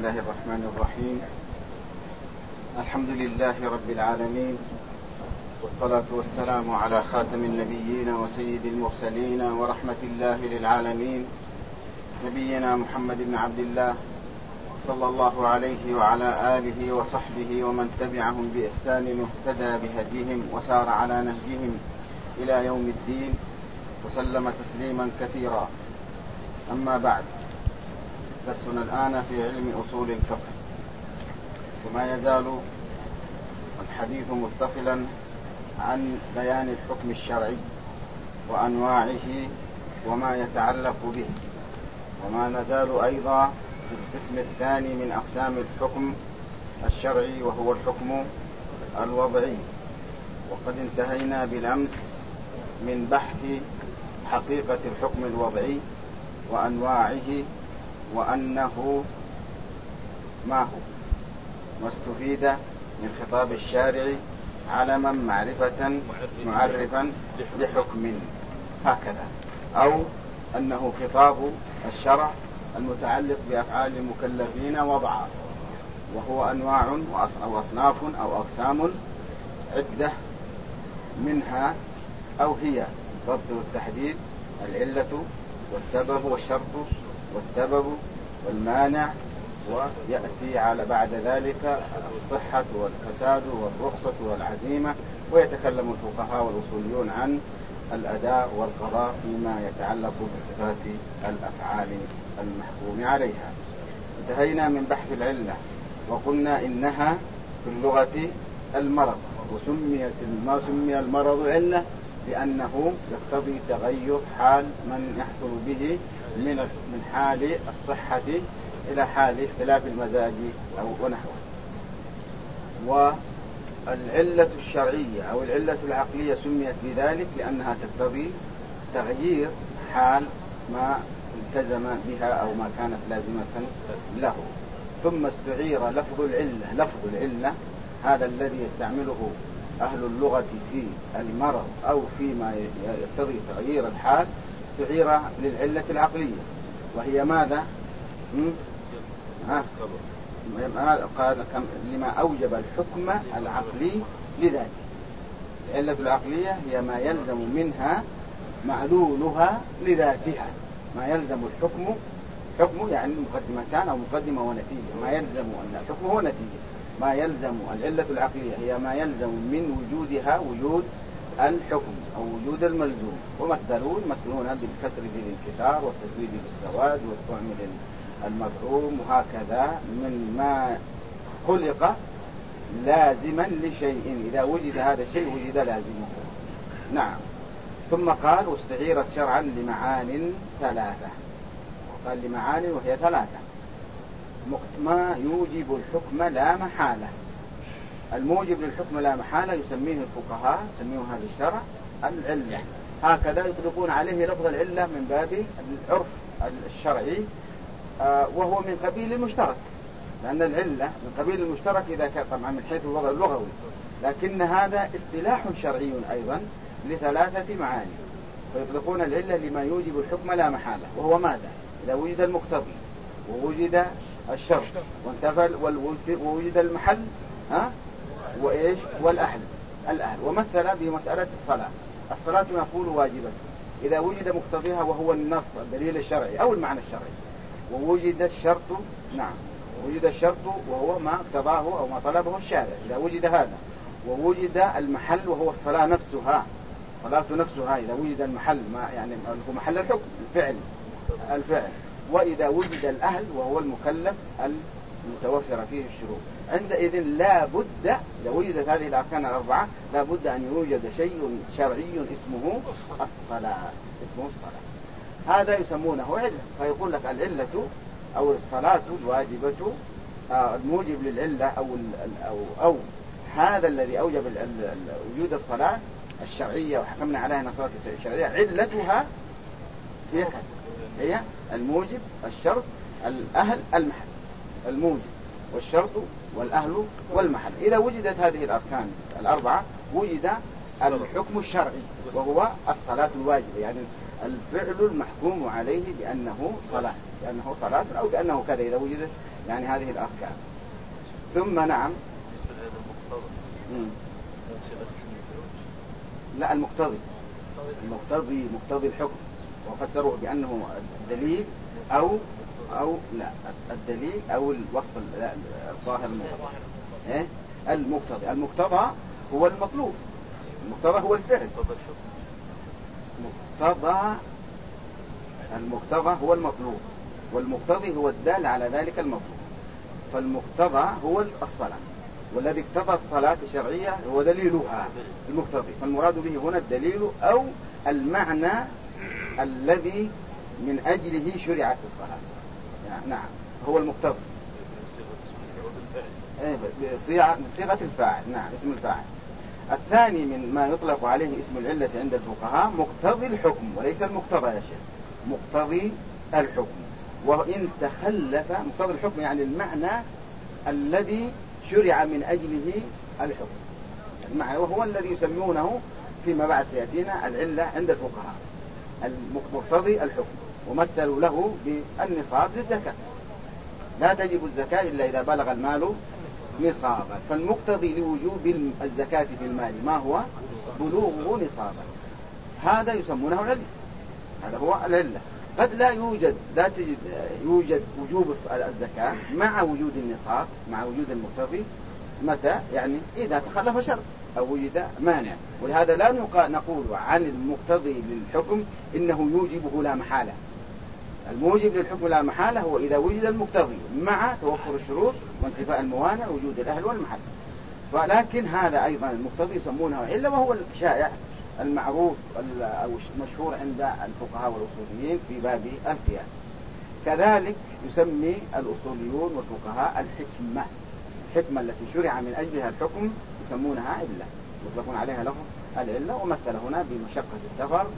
الله الرحمن الرحيم. الحمد لله رب العالمين، والصلاة والسلام على خاتم النبيين وسيد المرسلين ورحمة الله للعالمين، نبينا محمد بن عبد الله صلى الله عليه وعلى آله وصحبه ومن تبعهم بإحسان واهتدى بهديهم وسار على نهجهم إلى يوم الدين وسلم تسليما كثيرا. أما بعد، درسنا الآن في علم أصول الفقه، وما يزال الحديث متصلا عن بيان الحكم الشرعي وأنواعه وما يتعلق به، وما نزال أيضا في القسم الثاني من أقسام الحكم الشرعي وهو الحكم الوضعي. وقد انتهينا بالأمس من بحث حقيقة الحكم الوضعي وأنواعه وأنه ما هو، واستفيد من خطاب الشارع علما معرفة معرفا لحكم هكذا، أو أنه خطاب الشرع المتعلق بأفعال المكلفين وضعا، وهو أنواع أو أصناف أو أقسام عدة، منها أو هي الضبط والتحديد، العلة والسبب والشرط والسبب والمانع، ويأتي على بعد ذلك الصحة والفساد والرخصة والعزيمة، ويتكلم الفقهاء والأصوليون عن الأداء والقضاء فيما يتعلق بصفات الأفعال المحكوم عليها. انتهينا من بحث العلة وقلنا إنها في اللغة المرض، ما سمي المرض علة لأنه يقتضي تغير حال من يحصل به من حال الصحة إلى حال اختلاف المزاج أو ونحوه. والعلة الشرعية أو العلة العقلية سميت بذلك لأنها تقتضي تغيير حال ما التزم بها أو ما كانت لازمة له. ثم استعير لفظ العلة هذا الذي يستعمله أهل اللغة في المرض أو فيما يقتضي تغيير الحال، استعير للعلة العقلية، وهي ماذا؟ قال لما أوجب الحكم العقلي لذلك. العلة العقلية هي ما يلزم منها معلولها لذاتها، ما يلزم حكم يعني مقدمتان أو مقدمة ونتيجة، ما يلزم أن الحكم هو نتيجة، ما يلزم العلة العقلية هي ما يلزم من وجودها وجود الحكم أو وجود الملزوم، ومثلون بالكسر بالانكسار والتسويد بالسواد والطعم المطعوم، وهكذا من ما خلق لازما لشيء، إذا وجد هذا الشيء وجد لازمه. نعم. ثم قال واستعيرت شرعا لمعان ثلاثة، وقال لمعان وهي ثلاثة: ما يوجب الحكم لا محالة. الموجب للحكم لا محالة يسميه الفقهاء، يسميه هذا الشرع العلة، هكذا يطلقون عليه لفظ العلة من باب العرف الشرعي، وهو من قبيل المشترك، لأن العلة من قبيل المشترك إذا كان طبعا من حيث الوضع اللغوي، لكن هذا اصطلاح شرعي أيضا لثلاثة معاني. فيطلقون العلة لما يوجب الحكم لا محالة، وهو ماذا؟ إذا وجد المقتضي ووجد الشرط وانتفى ووجد المحل وإيش والأهل. ومثل بمسألة الصلاة نقول واجبة إذا وجد مقتضيها وهو النص الدليل الشرعي أو المعنى الشرعي، ووجد الشرط وجد الشرط وهو ما اقتضاه أو ما طلبه الشارع، إذا وجد هذا، ووجد المحل وهو الصلاة نفسها، الصلاة نفسها إذا وجد المحل ما يعني هو محل الحكم الفعل، وإذا وجد الأهل وهو المكلف المتوفر فيه الشروط، عندئذ لا بد إذا وجدت هذه الأركان الأربعة لا بد أن يوجد شيء شرعي اسمه الصلاة. هذا يسمونه علة. فيقول لك العلة أو الصلاة الواجبة، الموجب للعلة أو هذا الذي أوجب وجود الصلاة الشرعية وحكمنا عليها نصارى الشرعية، علتها هي الموجب الشرط الأهل المحل، الموجب والشرط والأهل والمحل. إذا وجدت هذه الأركان الأربعة وجد الحكم الشرعي وهو الصلاة الواجبة، يعني الفعل المحكوم عليه بأنه صلاة أو بأنه كذا. إذا وجدت يعني هذه الأركان. ثم نعم لا مقتضي الحكم، وفسروه بأنه الدليل أو لا الدليل أو الوصف الظاهر المقتضي. المقتضى هو المطلوب، المقتضى هو الفعل. المقتضى هو المطلوب، والمقتضي هو الدال على ذلك المطلوب. فالمقتضى هو الصلاة، والذي اقتضى الصلاة الشرعية هو دليلها المقتضي. فالمراد به هنا الدليل أو المعنى الذي من أجله شرعت الصلاة. يعني نعم هو المقتضي بصيغة الفاعل. نعم اسم الفاعل. الثاني من ما يطلق عليه اسم العلة عند الفقهاء مقتضي الحكم، وليس المقتضى يا شيخ، مقتضي الحكم. وإن تخلف مقتضي الحكم يعني المعنى الذي شرع من أجله الحكم، المعنى وهو الذي يسمونه فيما بعد سيأتينا العلة عند الفقهاء، مقتضي الحكم. ومثلوا له بالنصاب للزكاة، لا تجب الزكاة إلا إذا بلغ المال نصابا. فالمقتضي لوجوب الزكاة في المال ما هو؟ بلوغه نصابا. هذا يسمونه علة، هذا هو العلة. قد لا يوجد وجوب الزكاة مع وجود النصاب، مع وجود المقتضي. متى؟ يعني إذا تخلف شرط أو وجد مانع. ولهذا لا نقول عن المقتضي للحكم إنه يوجبه لا محالة. الموجب للحكم لا محالة هو إذا وجد المقتضي مع توفر الشروط وانتفاء الموانع وجود الأهل والمحل. ولكن هذا أيضا المقتضي يسمونه علة، وهو الشائع المعروف أو المشهور عند الفقهاء والأصوليين في باب القياس. كذلك يسمي الأصوليون والفقهاء الحكمة التي شرع من أجلها الحكم يسمونها علة، يطلقون عليها لفظ العلة. ومثل هنا بمشقة السفر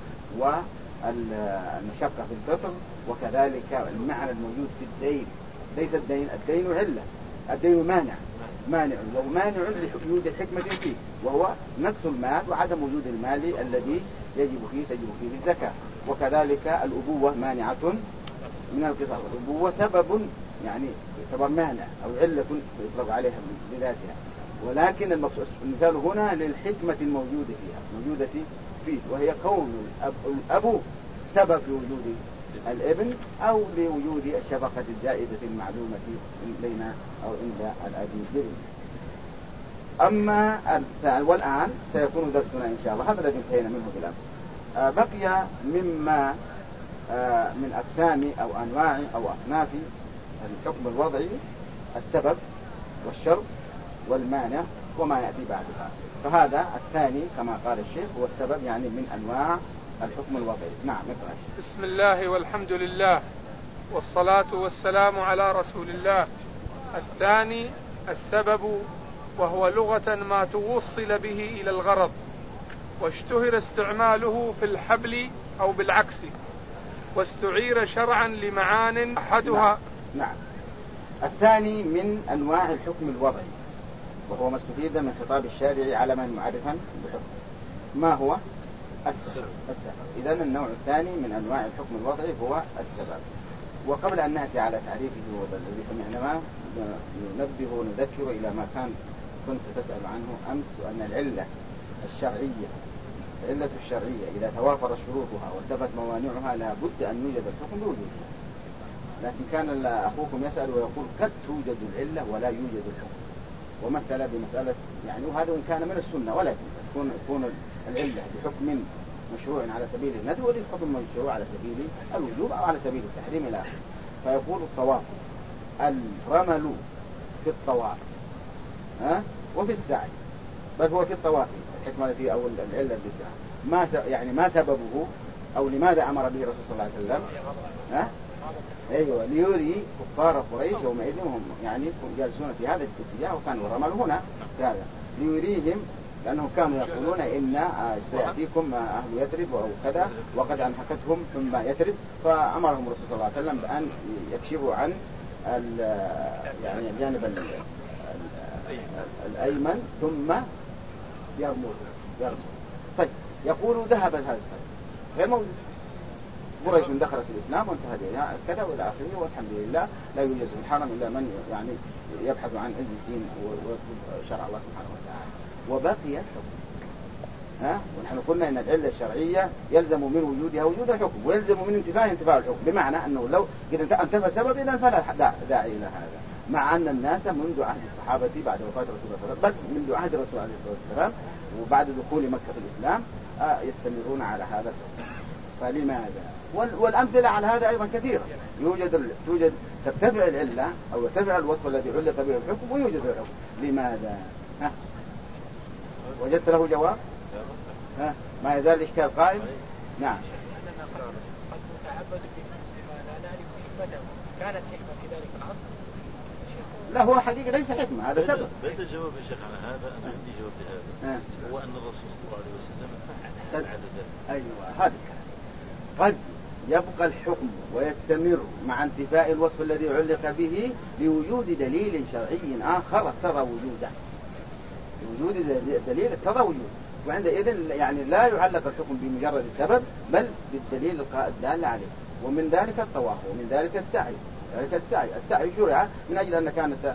والمشقة في الفطر، وكذلك المعنى الموجود في الدين. ليس الدين علة، الدين مانع ومانع لوجود الحكمة فيه، وهو نقص المال وعدم وجود المال الذي تجب فيه الزكاة. وكذلك الأبوة مانعة من القصاص، الأبوة سبب يعني يعتبر مانع أو علة يطلق عليها بذاتها، ولكن المثال هنا للحكمة الموجودة فيه، وهي كون الأب سبب في وجود الابن أو لوجود الشفقة الزائدة المعلومة بين أو عند الأبي. أما والآن سيكون درسنا إن شاء الله هذا الذي انتهينا منه بالأمس. بقي مما من أقسام أو أنواع أو أصناف الحكم الوضعي السبب والشرط والمانع وما يأتي بعدها. فهذا الثاني كما قال الشيخ هو السبب، يعني من أنواع الحكم الوضعي. نعم اقرأ. بسم الله والحمد لله والصلاة والسلام على رسول الله. الثاني السبب، وهو لغة ما توصل به إلى الغرض، واشتهر استعماله في الحبل أو بالعكس، واستعير شرعا لمعان أحدها. نعم. الثاني من أنواع الحكم الوضعي، وهو ما استفيد من خطاب الشارع علما معرفا بحكم. ما هو؟ السبب. إذن النوع الثاني من أنواع الحكم الوضعي هو السبب. وقبل أن نأتي على تعريفه والذي سمعناه ننبه ونذكر إلى ما كنت تسأل عنه أمس، وأن العلة الشرعية إذا توافر شروطها وانتفت موانعها لا بد أن يوجد الحكم بوجودها. لكن كان أخوكم يسأل ويقول قد توجد العلة ولا يوجد الحكم، ومثل بمسألة يعني وهذا إن كان من السنة، ولكن تكون العلة بحكم مشروع على سبيل الندب وللحكم مشروع على سبيل الوجوب أو على سبيل التحريم إلى آخره. فيقول الطواف الرمل في الطواف وفي السعي، بل هو في الطواف الحكمة التي أو العلة التي ما سببه أو لماذا أمر به الرسول صلى الله عليه وسلم؟ أيوة، ليري كفار قريش يومئذ هم يعني جالسون في هذا الاتجاه، وكان الرمل هنا في هذا ليريهم، لأنهم كانوا يقولون إن سيأتيكم أهل يثرب أو كذا وقد أنهكتهم ثم يثرب، فأمرهم الرسول صلى الله عليه وسلم بأن يكشفوا عن يعني الجانب الأيمن ثم يرموا. طيب يقولوا ذهب هذا الصيد غير موجود، قريش دخلت الإسلام وانتهت كذا والى آخره، والحمد لله لا يوجد في الحرم إلا من يعني يبحث عن عز الدين وشرع الله سبحانه وتعالى. وبقي الحكم، ونحن قلنا إن العلة الشرعية يلزم من وجودها وجود الحكم، ويلزم من انتفاء الحكم، بمعنى أنه لو إذا انتفى سبب إذا فلا داعي إلى هذا. مع أن الناس منذ عهد الصحابة بعد وفاة رسول الله صلى الله عليه وسلم، بل منذ عهد الرسول عليه الصلاة والسلام وبعد دخول مكة في الإسلام يستمرون على هذا السبب. فلماذا؟ والأمثلة على هذا أيضا كثيرة. توجد ترتفع العلة أو يرتفع الوصف الذي علق به الحكم ويوجد الحكم. لماذا؟ وجدت له جواب؟ ما يزال الإشكال قائم. نعم. قد متعبد بما لا نعرف حكمته، كانت حكمة في ذلك العصر. لا هو حقيقة ليس حكمة، هذا سبب. بيت الجواب يا شيخ على هذا، أنا عندي جواب لهذا. هو أن الرسول صلى الله عليه وسلم فعل ذلك. أيوة هذا. قد يبقى الحكم ويستمر مع انتفاء الوصف الذي علق به لوجود دليل شرعي آخر اقتضى وجوده. لوجود دليل اقتضى وجوده، وعندئذ يعني لا يعلق الحكم بمجرد السبب بل بالدليل الدال عليه. ومن ذلك الطواف، ومن ذلك السعي. السعي شرع من أجل أن كانت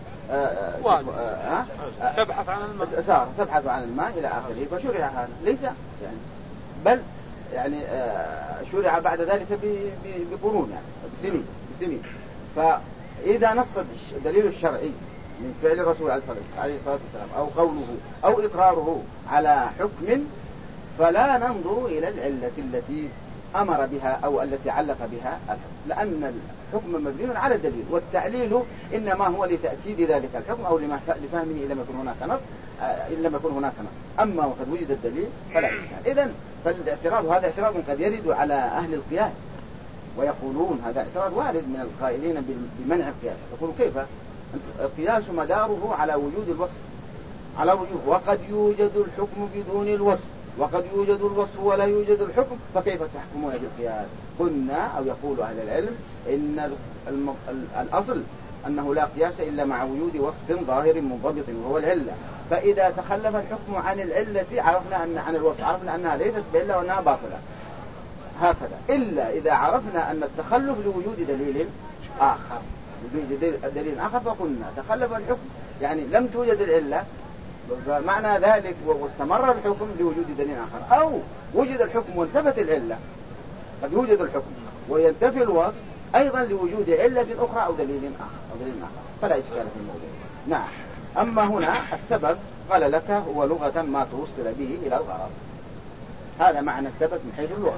تبحث عن الماء، تبحث عن الماء إلى آخره، فشرع هذا ليس يعني بل يعني شرع بعد ذلك بقرون يعني بسنين. فإذا نص الدليل الشرعي من فعل الرسول عليه الصلاة والسلام أو قوله أو إقراره على حكم، فلا ننظر إلى العلة التي أمر بها أو التي علق بها الحكم، لأن الحكم مبني على الدليل، والتعليل إنما هو لتأكيد ذلك الحكم أو لفهمه إن لم يكن هناك نص. أما وقد وجد الدليل فلا إشكال. إذن فالاعتراض هذا اعتراض قد يرد على أهل القياس، ويقولون هذا اعتراض وارد من القائلين بمنع القياس. يقول كيف القياس مداره على وجود الوصف، وقد يوجد الحكم بدون الوصف، وقد يوجد الوصف ولا يوجد الحكم، فكيف تحكمون بالقياس؟ قلنا أو يقول أهل العلم إن الأصل أنه لا قياس إلا مع وجود وصف ظاهر منضبط وهو العلة. فإذا تخلف الحكم عن العلة عرفنا أن عن الوصف عرفنا أنها ليست بعلة وأنها باطلة، هكذا. إلا إذا عرفنا أن التخلف لوجود دليل آخر، دليل آخر، فقلنا تخلف الحكم يعني لم توجد العلة، معنى ذلك واستمر الحكم لوجود دليل آخر، أو وجد الحكم وانتفت العلة. قد يوجد الحكم وينتفي الوصف أيضا لوجود علة أخرى أو دليل آخر فلا إشكال في الموضوع. نعم. أما هنا السبب قال لك هو لغة ما توصل به إلى الغرض. هذا معنى السبب من حيث اللغة.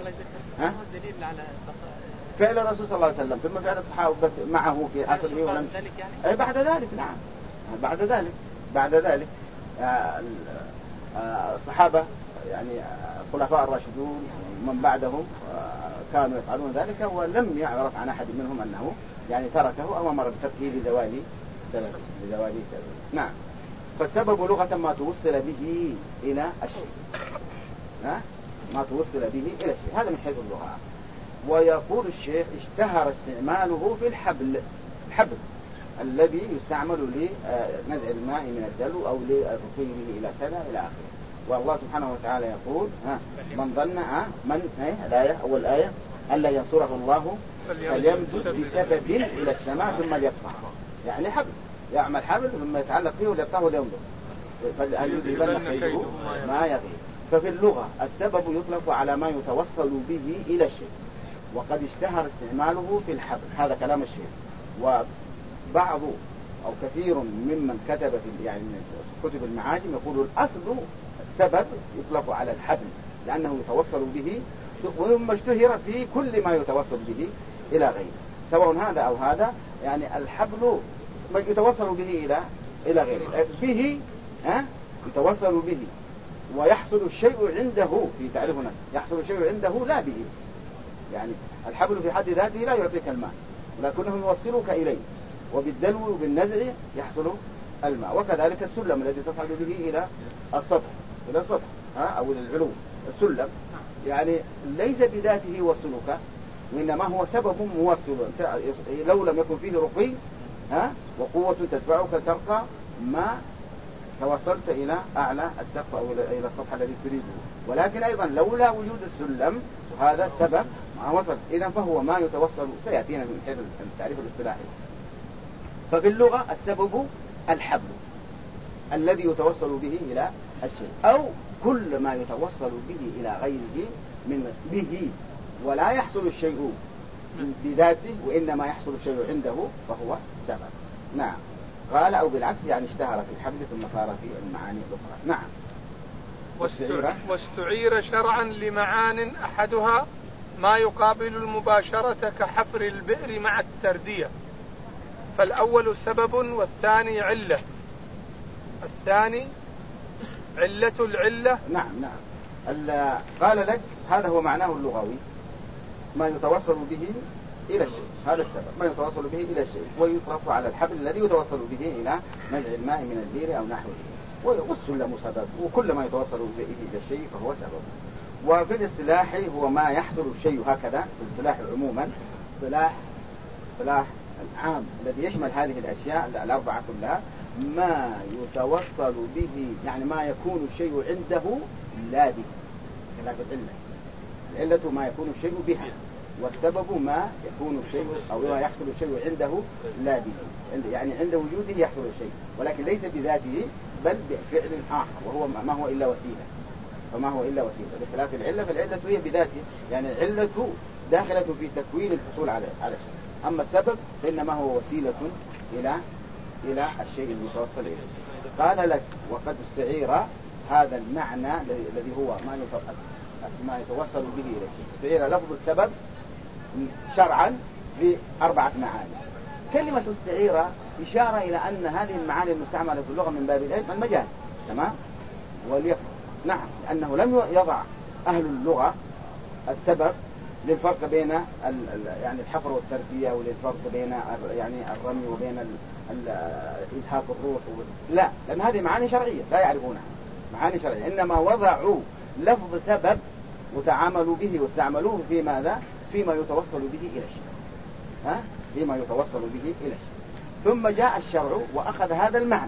فعل الرسول صلى الله عليه وسلم ثم فعل الصحابة معه في عصره ولم أي بعد ذلك. نعم بعد ذلك الصحابة يعني الخلفاء الراشدون من بعدهم كانوا يفعلون ذلك، ولم يعرف عن أحد منهم أنه يعني تركه أو أمر بتركه لزوال سبب. نعم. فالسبب لغة ما توصل به إلى الشيء، ما توصل به إلى الشيء، هذا من حيث اللغة. ويقول الشيخ اشتهر استعماله في الحبل الذي يستعمل لنزع الماء من الدلو أو للركوب إلى كذا إلى آخره. والله سبحانه وتعالى يقول من ظن الآية أول آية ألا ينصره الله فليمدد بسبب إلى السماء ثم ليقطع، يعني حبل يعمل حبل ثم يتعلق فيه وليقطعه ولينظر فهل يذهبن كيده ما يغيب. ففي اللغة السبب يطلق على ما يتوصل به إلى الشيء، وقد اشتهر استعماله في الحبل. هذا كلام الشيخ. وبعض أو كثير ممن كتب في يعني كتب المعاجم يقول الأصل السبب يطلق على الحبل لأنه يتوصل به، وثم اشتهر في كل ما يتوصل به إلى غيره سواء هذا أو هذا. يعني الحبل يتوصل به إلى غيره، به يتوصل به ويحصل الشيء عنده. في تعرفنا يحصل الشيء عنده لا به، يعني الحبل في حد ذاته لا يعطيك الماء ولكنه يوصلك إليه، وبالدلو وبالنزع يحصل الماء. وكذلك السلم الذي تصعد به إلى السطح أو إلى العلو. السلم يعني ليس بذاته يوصلك، وإنما هو سبب موصل. لو لم يكن فيه رقي وقوة تدفعك ترقى ما توصلت إلى أعلى السقف أو إلى السطح الذي تريده. ولكن أيضا لولا وجود السلم هذا سبب ما وصل. إذا فهو ما يتوصل، سيأتينا من حيث التعريف الاصطلاحي. ففي اللغة السبب الحبل الذي يتوصل به إلى الشيء، أو كل ما يتوصل به إلى غيره من به ولا يحصل الشيء بذاته وإنما يحصل الشيء عنده فهو سبب. نعم. قال أو بالعكس يعني اشتهر في الحبل ثم صار في المعاني الأخرى. نعم. واستعير شرعا لمعان أحدها ما يقابل المباشرة كحفر البئر مع التردية، فالأول سبب والثاني علة. الثاني علة العلة. نعم. قال لك هذا هو معناه اللغوي، ما يتوصل به إلى الشيء، هذا السبب ما يتوصل به إلى الشيء، ويطرف على الحبل الذي يتوصل به إلى نزع الماء من البئر أو نحوه، والسلم سبب، وكل ما يتوصل به إلى الشيء فهو سبب. وفي الاصطلاح هو ما يحصل الشيء هكذا، في الاصطلاح عموما، اصطلاح العام الذي يشمل هذه الأشياء الأربعة كلها، ما يتوصل به يعني ما يكون الشيء عنده لا به، خلاف العلة. العلة ما يكون الشيء بها، والسبب ما يكون الشيء أو ما يحصل الشيء عنده لا به، يعني عند وجوده يحصل الشيء ولكن ليس بذاته بل بفعل آخر، وهو ما هو إلا وسيلة. فما هو إلا وسيلة بخلاف العلة، فالعلة هي بذاته، يعني العلة داخلة في تكوين الحصول على الشيء، أما السبب فإنما هو وسيلة إلى الشيء المتوصل إليه. قال لك وقد استعير هذا المعنى الذي هو ما يتوصل به إلى الشيء، استعير لفظ السبب شرعا بأربعة معاني. كلمة استعير إشارة إلى أن هذه المعاني المستعملة في اللغة من باب المجاز، تمام، وليفرق. نعم، لأنه لم يضع أهل اللغة السبب للفرق بين يعني الحفر والتربية، وللفرق بين يعني الرمي وبين إزهاق الروح لا، لأن هذه معاني شرعية لا يعرفونها، معاني شرعية، إنما وضعوا لفظ سبب وتعاملوا به واستعملوه في ماذا؟ فيما يتوصل به إلى الشيء، فيما يتوصل به إلى الشيء. ثم جاء الشرع وأخذ هذا المعنى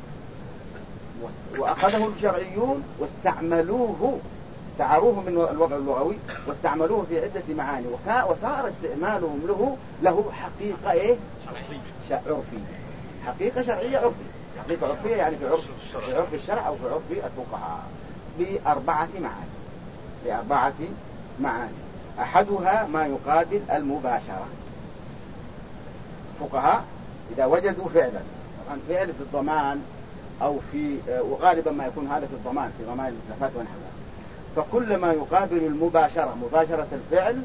وأخذه الشرعيون واستعملوه، استعاروه من الوضع اللغوي واستعملوه في عدة معاني، وصار استعمالهم له حقيقة عرفية، حقيقة شرعية عرفية، حقيقة عرفية يعني في عرف الشرع أو في عرف الفقهاء، بأربعة معاني. أحدها ما يقابل المباشرة. فقهاء إذا وجدوا فعلا، طبعا فعل في الضمان أو في، وغالبا ما يكون هذا في الضمان، في ضمان الزكاة ونحوها، فكل ما يقابل المباشرة، مباشرة الفعل،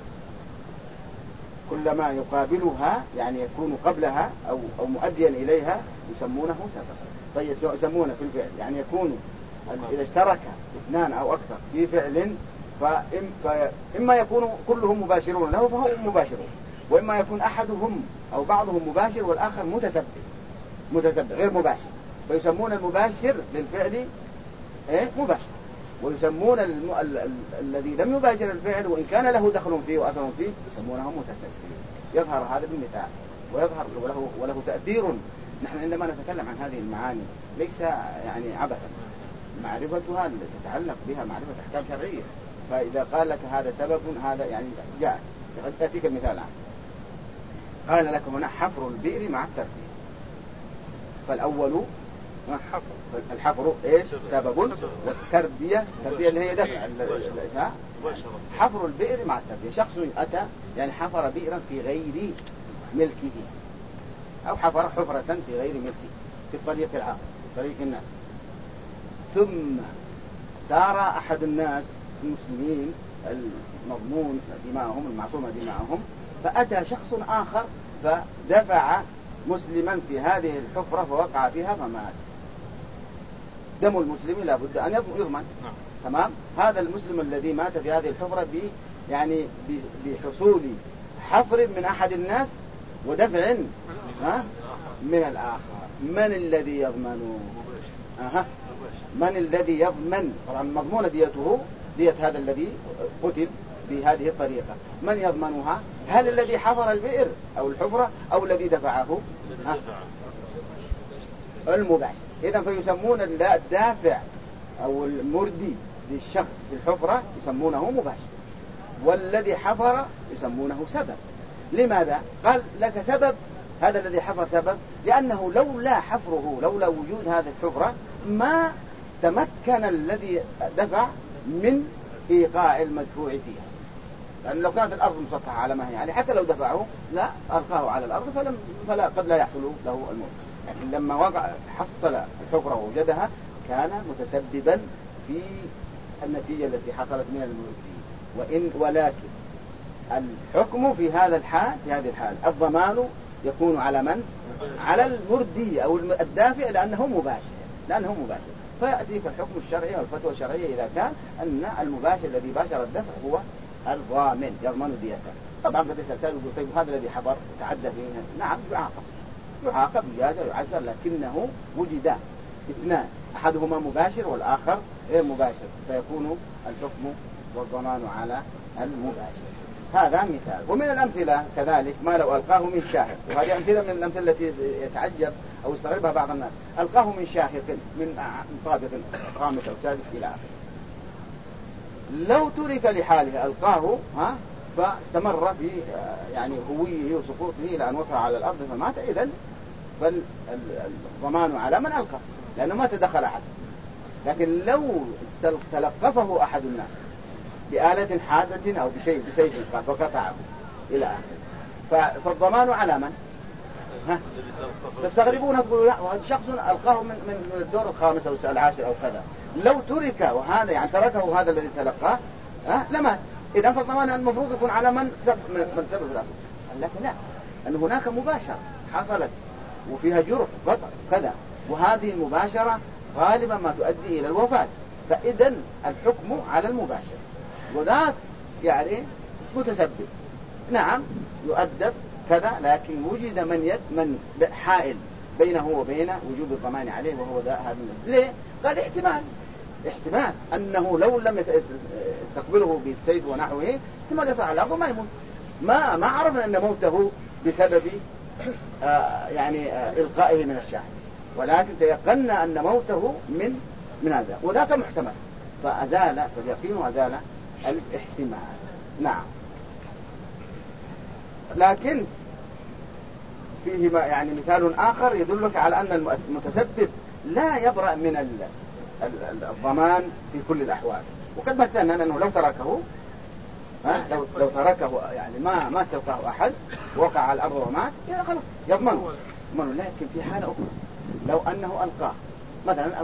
كل ما يقابلها يعني يكون قبلها أو مؤديا إليها يسمونه سبب. فيسمونه في الفعل يعني يكون إذا اشترك اثنان أو أكثر في فعل فإما يكون كلهم مباشرون له فهو مباشرون، وإما يكون أحدهم أو بعضهم مباشر والآخر متسبب غير مباشر، فيسمون المباشر للفعل مباشر، ويسمون الذي لم يباشر الفعل وإن كان له دخل فيه وأثر فيه يسمونه متسبب. يظهر هذا بالمثال ويظهر وله تأثير. نحن عندما نتكلم عن هذه المعاني ليس يعني عبثا، معرفتها تتعلق بها معرفة أحكام شرعية. فإذا قال لك هذا سبب، هذا يعني جاء. أتيك المثال الآن. قال لك هنا حفر البئر مع التربية. فالأول الحفر سبب، والتربية اللي هي دفع حفر البئر مع التربية. شخص أتى يعني حفر بئرا في غير ملكه، أو حفر حفرة في غير ملكه في الطريق العام، في طريق الناس، ثم سار أحد الناس المسلمين المضمون دماءهم المعصومة دماءهم، فأتى شخص آخر فدفع مسلما في هذه الحفرة فوقع فيها فمات. دم المسلم لا بد أن يضمن. تمام. هذا المسلم الذي مات في هذه الحفرة يعني بحصول حفر من أحد الناس ودفع من الآخر، من الذي يضمن؟ من الذي يضمن؟ طبعا مضمون ديته، دية هذا الذي قتل بهذه الطريقة، من يضمنها؟ هل الذي حفر البئر أو الحفرة أو الذي دفعه؟ المباشر. إذن فيسمون الدافع أو المردي للشخص في الحفرة يسمونه مباشر. والذي حفر يسمونه سبب. لماذا؟ قال لك سبب، هذا الذي حفر سبب لأنه لولا حفره، لولا وجود هذه الحفرة ما تمكن الذي دفع من إيقاع المدفوع فيها. لأن لو كانت الأرض مسطحة على ما هي يعني حتى لو دفعه لا ألقاه على الأرض فلا قد لا يحصل له الموت. لكن لما وقع حصل الحفرة ووجدها كان متسببا في النتيجة التي حصلت من الملك. ولكن الحكم في هذه الحال الضمان يكون على من؟ على المردي أو الدافع لأنه مباشر. فيأتيك الحكم الشرعي والفتوى الشرعية إذا كان أن المباشر الذي باشر الدفع هو الضامن يضمن ديته. طبعا قد يسأل يقول طيب هذا الذي حضر تعدى فيه، نعم يعاقب يعذر، لكنه وجد اثنان أحدهما مباشر والآخر غير مباشر فيكون الحكم والضمان على المباشر. هذا مثال. ومن الأمثلة كذلك ما لو ألقاه من شاهق، وهذه أمثلة من الأمثلة التي يتعجب أو يستغربها بعض الناس. ألقاه من شاهق من طابق خامس أو سادس إلى آخره، لو ترك لحاله ألقاه فاستمر في يعني هويه وسقوطه إلى أن وصل على الأرض فمات، إذن فالضمان على من ألقى لأنه ما تدخل أحد. لكن لو تلقفه أحد الناس بآلة حادة أو بسيف فقطعه إلى آخره فالضمان على من؟ تستغربون تقولوا لا وهذا شخص ألقاه من الدور الخامس أو العاشر أو كذا. لو ترك وهذا يعني تركه هذا الذي تلقاه لمات، إذا فالضمان المفروض يكون على من سبب الأمر. لكن لا، أن هناك مباشرة حصلت وفيها جرح قطع كذا، وهذه المباشرة غالبا ما تؤدي إلى الوفاة، فإذا الحكم على المباشر. وذاك يعني متسبب نعم يؤدب كذا، لكن وجد من حائل بينه وبين وجوب الضمان عليه وهو هذا. ليه؟ قال احتمال أنه لو لم يستقبله بالسيف ونحوه ثم يصل على الأرض وما يموت. ما عرفنا أن موته بسبب يعني إلقائه من الشاحن، ولكن تيقنا أن موته من هذا، وذاك محتمل فاليقين أزال الاحتمال. نعم. لكن فيه يعني مثال آخر يدلك على أن المتسبب لا يبرأ من الضمان في كل الأحوال. وقد مثلنا أنه لو تركه لو تركه يعني ما استلقاه أحد وقع على الأرض ومات خلاص يضمنه. لكن في حالة أخرى لو أنه ألقاه مثلا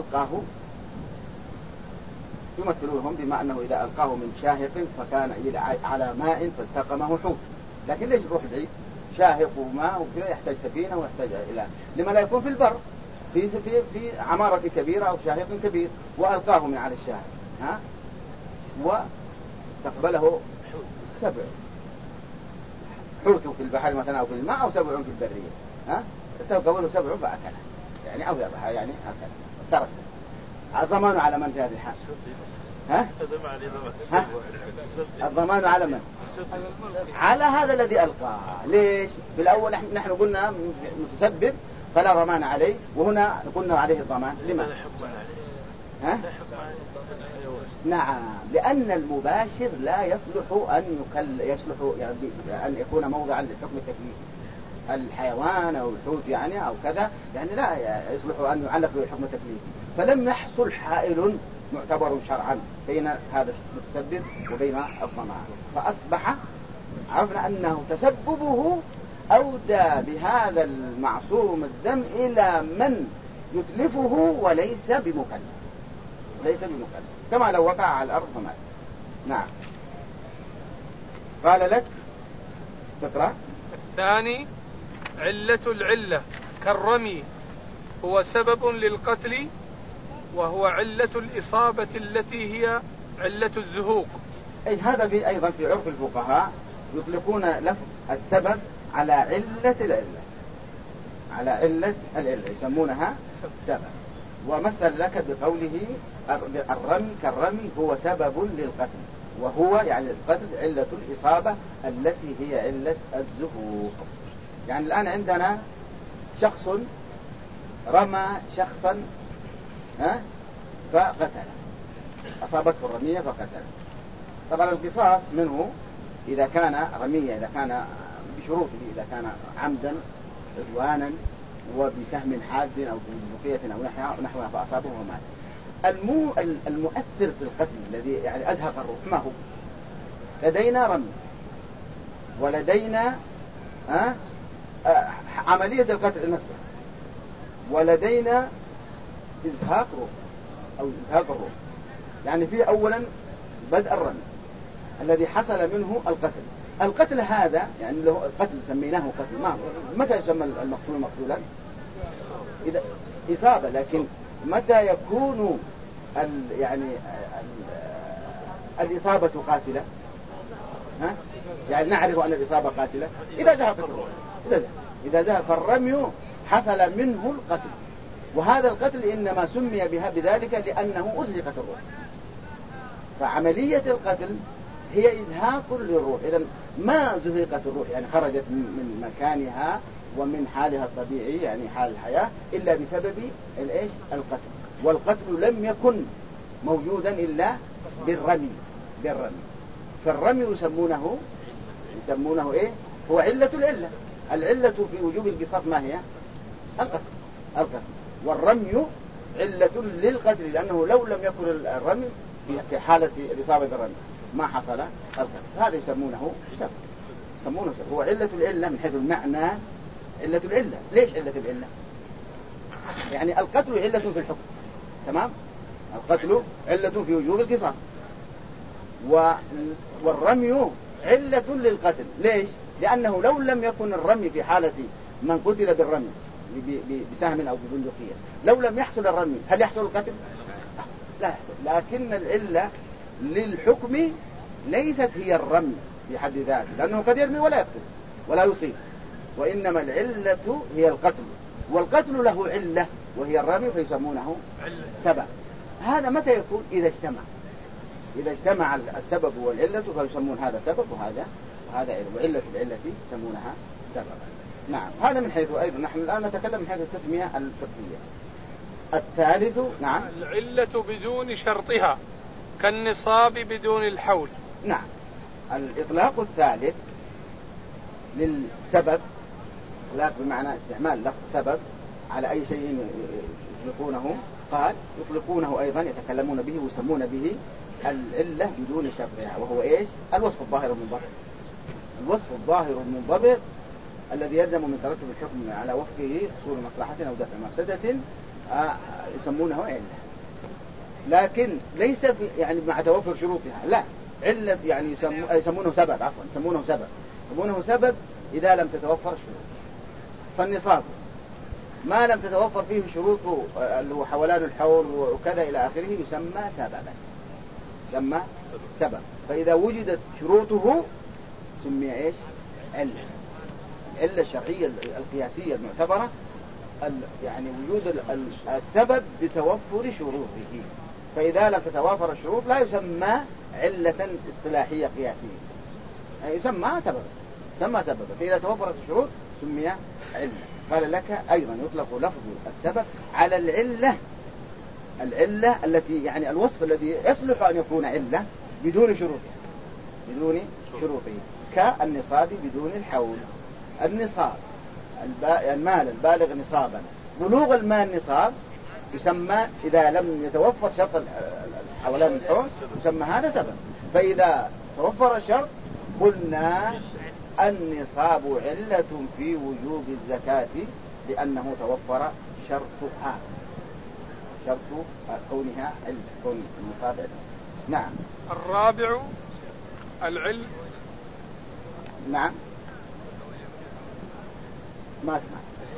يمثلونهم بما أنه إذا ألقاه من شاهق فكان على ماء فالتقمه حوت. لكن ليش يروح بعيد؟ شاهق وماء وكذا يحتاج سفينة ويحتاج إلى لما لا يكون في البر في عمارة كبيرة أو شاهق كبير وألقاه من على الشاهق واستقبله سبع حوت في البحر مثلا أو في الماء أو سبع في البرية استقبله سبع فأكله يعني أو ذبحها يعني أكله ترس. الضمان على من في هذه الحال؟ الضمان على من؟ على هذا الذي ألقاه. ليش؟ بالأول نحن قلنا متسبب فلا ضمان عليه، وهنا قلنا عليه الضمان. لما؟ نعم، لأن المباشر لا يصلح أن يكون موضعا للحكم التكليفي. الحيوان أو الحوت يعني أو كذا يعني لا يصلح أن يعلق بالحكم التكليفي، فلم يحصل حائل معتبر شرعا بين هذا المتسبب وبين الضمان، فأصبح عرفنا أنه تسببه أودى بهذا المعصوم الدم إلى من يتلفه وليس بمكلف كما لو وقع على الأرض فمات. نعم. قال لك تقرأ الثاني علة العلة كالرمي هو سبب للقتل، وهو علة الإصابة التي هي علة الزهوق. أي هذا أيضا في عرف الفقهاء يطلقون لفظ السبب على علة العلة يسمونها سبب. ومثل لك بقوله الرمي كالرمي هو سبب للقتل، وهو يعني القتل علة الإصابة التي هي علة الزهوق. يعني الآن عندنا شخص رمى شخصا فقتل، أصابته الرمية فقتل. طبعا القصاص منه إذا كان رمية، إذا كان بشروطه، إذا كان عمدا عدوانا وبسهم حاد أو ببقية أو نحوها فأصابه ومات. المؤثر في القتل الذي يعني أزهق الروح ما هو؟ لدينا رمي، ولدينا عملية القتل نفسه، ولدينا إزهاق روح أو إزهاق الروح. يعني فيه أولا بدء الرمي الذي حصل منه القتل. القتل هذا يعني له قتل سميناه قتل. ما متى يسمى المقتول مقتولا؟ إذا إصابة. لكن متى يكون يعني الإصابة قاتلة؟ يعني نعرف أن الإصابة قاتلة إذا ذهب الروح. إذا ذهب فالرمي حصل منه القتل، وهذا القتل إنما سمي بذلك لأنه أزهقت الروح. فعملية القتل هي إزهاق للروح. إذا ما زهقت الروح يعني خرجت من مكانها ومن حالها الطبيعي يعني حال الحياة إلا بسبب القتل. والقتل لم يكن موجودا إلا بالرمي. فالرمي يسمونه هو علة العلة. العلة في وجوب القصاص ما هي؟ القتل. والرمي علة للقتل، لأنه لو لم يكن الرمي في حالة الإصابة بالرمي ما حصل القتل. هذا يسمونه سبب. هو علة العلة من حيث المعنى. علة العلة. ليش علة العلة؟ يعني القتل علة في الحكم، تمام؟ القتل علة في وجوب القصاص، والرمي علة للقتل. ليش؟ لأنه لو لم يكن الرمي في حالة من قتل بالرمي بسهم أو ببندقية، لو لم يحصل الرمي هل يحصل القتل؟ لا يحصل. لكن العلة للحكم ليست هي الرمي في حد ذاته، لأنه قد يرمي ولا يقتل ولا يصيب، وإنما العلة هي القتل، والقتل له علة وهي الرمي فيسمونه سبب. هذا متى يكون؟ إذا اجتمع السبب والعلة فيسمون هذا سبب وهذا علة، وعلة العلة يسمونها سببا. نعم. هذا من حيث أيضا نحن الآن نتكلم من حيث التسمية الفقهية. الثالث نعم العلة بدون شرطها كالنصاب بدون الحول. نعم. الإطلاق الثالث للسبب، إطلاق بمعنى استعمال لفظ سبب على أي شيء يطلقونه، قال يطلقونه أيضا يتكلمون به ويسمون به العلة بدون شرطها، وهو الوصف الظاهر المنضبط. الوصف الظاهر المنضبط الذي يلزم من ترتب الحكم على وفقه حصول مصلحة أو دفع مفسدة يسمونه علة، لكن ليس يعني مع توفر شروطها، لا. علة يعني يسمونه سبب، يسمونه سبب إذا لم تتوفر الشروط. فالنصاب ما لم تتوفر فيه شروط اللي هو حولان الحول وكذا إلى آخره يسمى سبب. فإذا وجدت شروطه سمي علة. العلة الشرعية القياسية المعتبرة يعني وجود السبب بتوفر شروطه. فإذا لم تتوافر الشروط لا يسمى علة اصطلاحية قياسية، يسمى سببا. فإذا توفرت الشروط سمي علة. قال لك أيضا يطلق لفظ السبب على العلة التي يعني الوصف الذي يصلح أن يكون علة بدون شروطه كالنصاب بدون الحول. النصاب المال البالغ نصابا، بلوغ المال نصاب يسمى إذا لم يتوفر شرط حولان الحول يسمى هذا سبب. فإذا توفر الشرط قلنا النصاب علة في وجوب الزكاة لأنه توفر شرطها، شرط كونها علة، كون النصاب علة. نعم. الرابع العلم. نعم ما اسمع.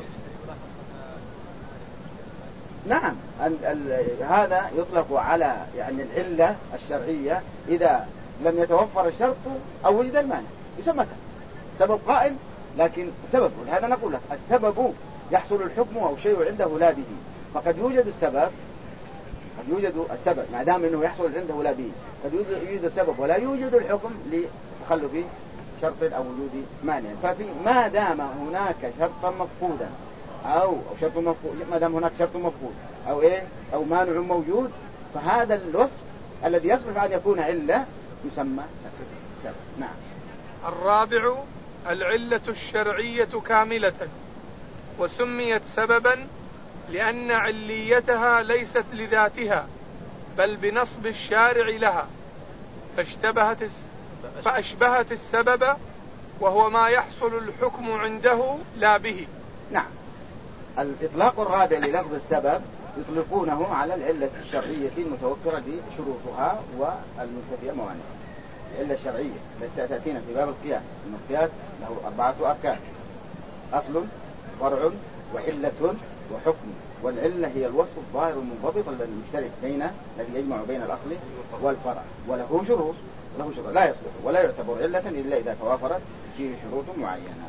نعم هذا يطلق على يعني العلة الشرعية إذا لم يتوفر الشرط أو وجد المانع يسمى سبب قائم، لكن سبب. هذا نقول لك السبب يحصل الحكم أو شيء عنده لا به، فقد يوجد السبب ما دام أنه يحصل عنده لا به، قد يوجد السبب ولا يوجد الحكم لتخلف شرط أو وجود مانع. ما دام هناك شرطا مفقودا أو شرط مفقود، ما دام هناك شرط مفقود أو مانع موجود، فهذا الوصف الذي يصلح أن يكون علة يسمى سبب. نعم. الرابع العلة الشرعية كاملة، وسميت سببا لأن عليتها ليست لذاتها بل بنصب الشارع لها، فأشبهت السبب وهو ما يحصل الحكم عنده لا به. نعم. الإطلاق الرابع للفظ السبب يطلقونه على العلة الشرعية المتوفرة بشروطها والمنتفية موانعها. العلة الشرعية التي تأتينا في باب القياس، إن القياس له 4 أركان: أصل، فرع، وعلة، وحكم. والعلة هي الوصف الظاهر المنضبط الذي يشترك الذي يجمع بين الأصل والفرع، وله شروط لا يصلح ولا يعتبر علة إلا إذا توافرت فيه شروط معينة.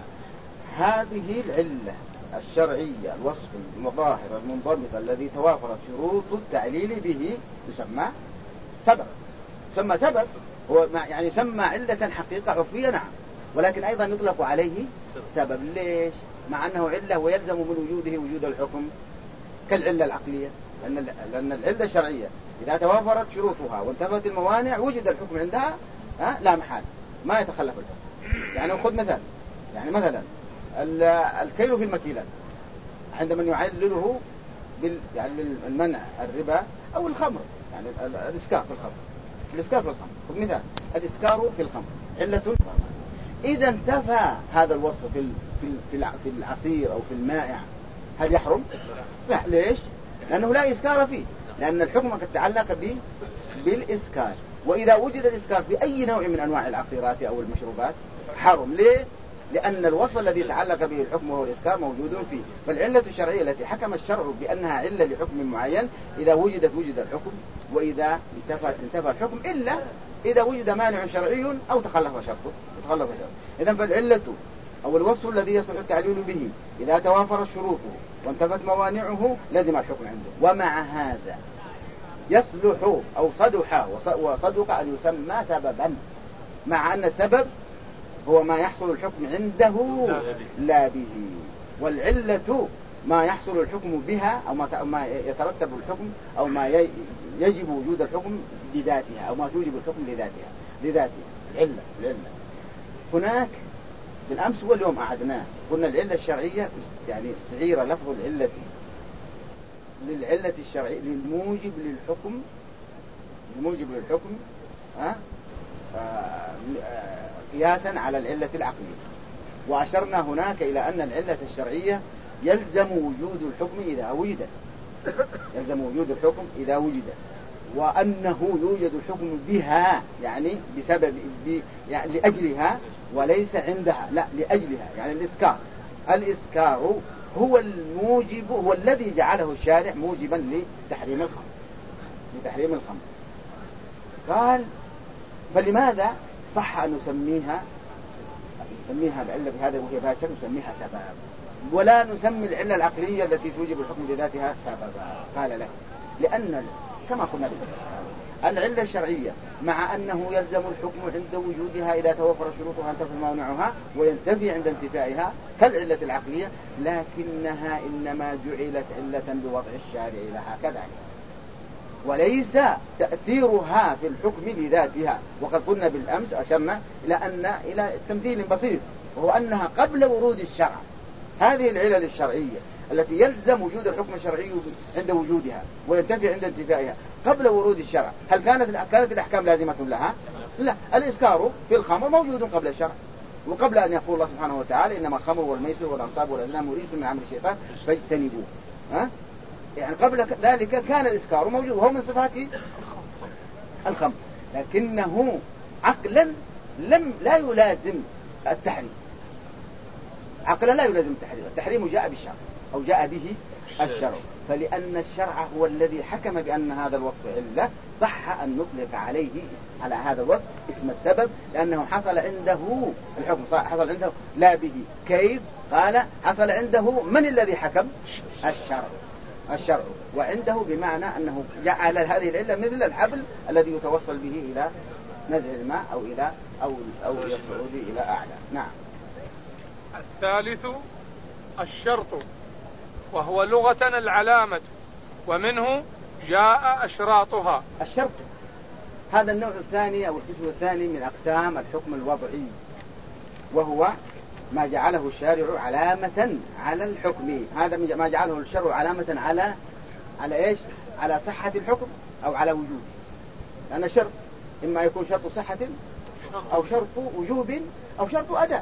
هذه العلة الشرعية الوصف المظاهر المنضبط الذي توافرت شروط التعليل به يسمى سبب. يسمى سبب هو يعني يسمى علة حقيقة عرفية، نعم، ولكن أيضا يطلق عليه سبب. ليش؟ مع أنه علة ويلزم من وجوده وجود الحكم كالعلة العقلية، لأن العلة الشرعية إذا توافرت شروطها وانتفت الموانع وجد الحكم عندها لا محال، ما يتخلف الحكم. يعني خذ مثال، يعني مثلا الكيل في المكيلات عندما يعلله يعني المنع الربا أو الخمر، يعني الإسكار في الخمر. خذ مثال الإسكار في الخمر علة. إذا انتفى هذا الوصف في العصير أو في المائع هل يحرم؟ لا. ليش؟ لأنه لا إسكار فيه، لأن الحكم قد تعلق بالإسكار. وإذا وجد الإسكار في أي نوع من أنواع العصيرات أو المشروبات حرم. ليه؟ لأن الوصف الذي تعلق به الحكم وهو الإسكار موجود فيه. فالعلة الشرعية التي حكم الشرع بأنها علة لحكم معين إذا وجدت وجد الحكم، وإذا انتفى الحكم إلا إذا وجد مانع شرعي أو تخلف شرطه. إذن فالعلة أو الوصف الذي يصلح التعليل به إذا توافر شروطه وانتفت موانعه لازم الحكم عنده. ومع هذا يصلح أو وصدق أن يسمى سببا، مع أن السبب هو ما يحصل الحكم عنده لا به، والعلة ما يحصل الحكم بها أو ما يترتب الحكم أو ما يجب وجود الحكم بذاتها أو ما توجب الحكم لذاتها العلة. هناك بالأمس واليوم أعدناه قلنا العلة الشرعية يعني صغيرة لفظ العلة للعلة الشرعية للموجب للحكم قياسا على العلة العقلية. وأشرنا هناك إلى أن العلة الشرعية يلزم وجود الحكم إذا وجد وأنه يوجد الحكم بها، يعني بسبب يعني لأجلها وليس عندها، لا لأجلها. يعني الإسكار هو الموجب، هو الذي جعله الشارع موجبا لتحريم الخمر. قال فلماذا صح أن نسميها العلة بهذا وهي باشا نسميها سبب، ولا نسمي العلة العقلية التي توجب الحكم لذاتها سببا؟ قال له لأن كما قلنا العلة الشرعية مع أنه يلزم الحكم عند وجودها إذا توفر شروطها انتفى موانعها وينتفي عند انتفائها كالعلة العقلية، لكنها إنما جعلت علة بوضع الشارع لها كذلك، وليس تأثيرها في الحكم لذاتها. وقد قلنا بالأمس أشرنا إلى تمثيل بسيط، وهو أنها قبل ورود الشرع هذه العلل الشرعية التي يلزم وجود الحكم الشرعي عند وجودها وينتفي عند انتفائها قبل ورود الشرع، هل كانت الأحكام لازمة لها؟ لا. الإسكار في الخمر موجود قبل الشرع وقبل أن يقول الله سبحانه وتعالى إنما الخمر والميسر والأنصاب والأزلام رجس من عمل الشيطان فاجتنبوه. يعني قبل ذلك كان الإسكار موجود وهو من صفات الخمر، لكنه عقلا لا يلازم التحريم. عقلا لا يلازم التحريم جاء بالشرع أو جاء به الشرع، فلأن الشرع هو الذي حكم بأن هذا الوصف علة صح أن نطلق عليه على هذا الوصف اسم السبب، لأنه حصل عنده الحكم، حصل عنده لا به. كيف؟ قال حصل عنده من الذي حكم؟ الشرع، وعنده بمعنى أنه جعل هذه العلة مثل الحبل الذي يتوصل به إلى نزع الماء أو يصعد إلى أعلى. نعم. الثالث الشرط، وهو لغة العلامة، ومنه جاء أشراطها. الشرط هذا النوع الثاني أو القسم الثاني من أقسام الحكم الوضعي. وهو ما جعله الشارع علامة على الحكم. هذا ما جعله الشرع علامة على إيش؟ على صحة الحكم أو على وجوده، لأن الشرط إما يكون شرط صحة أو شرط وجوب أو شرط أداء.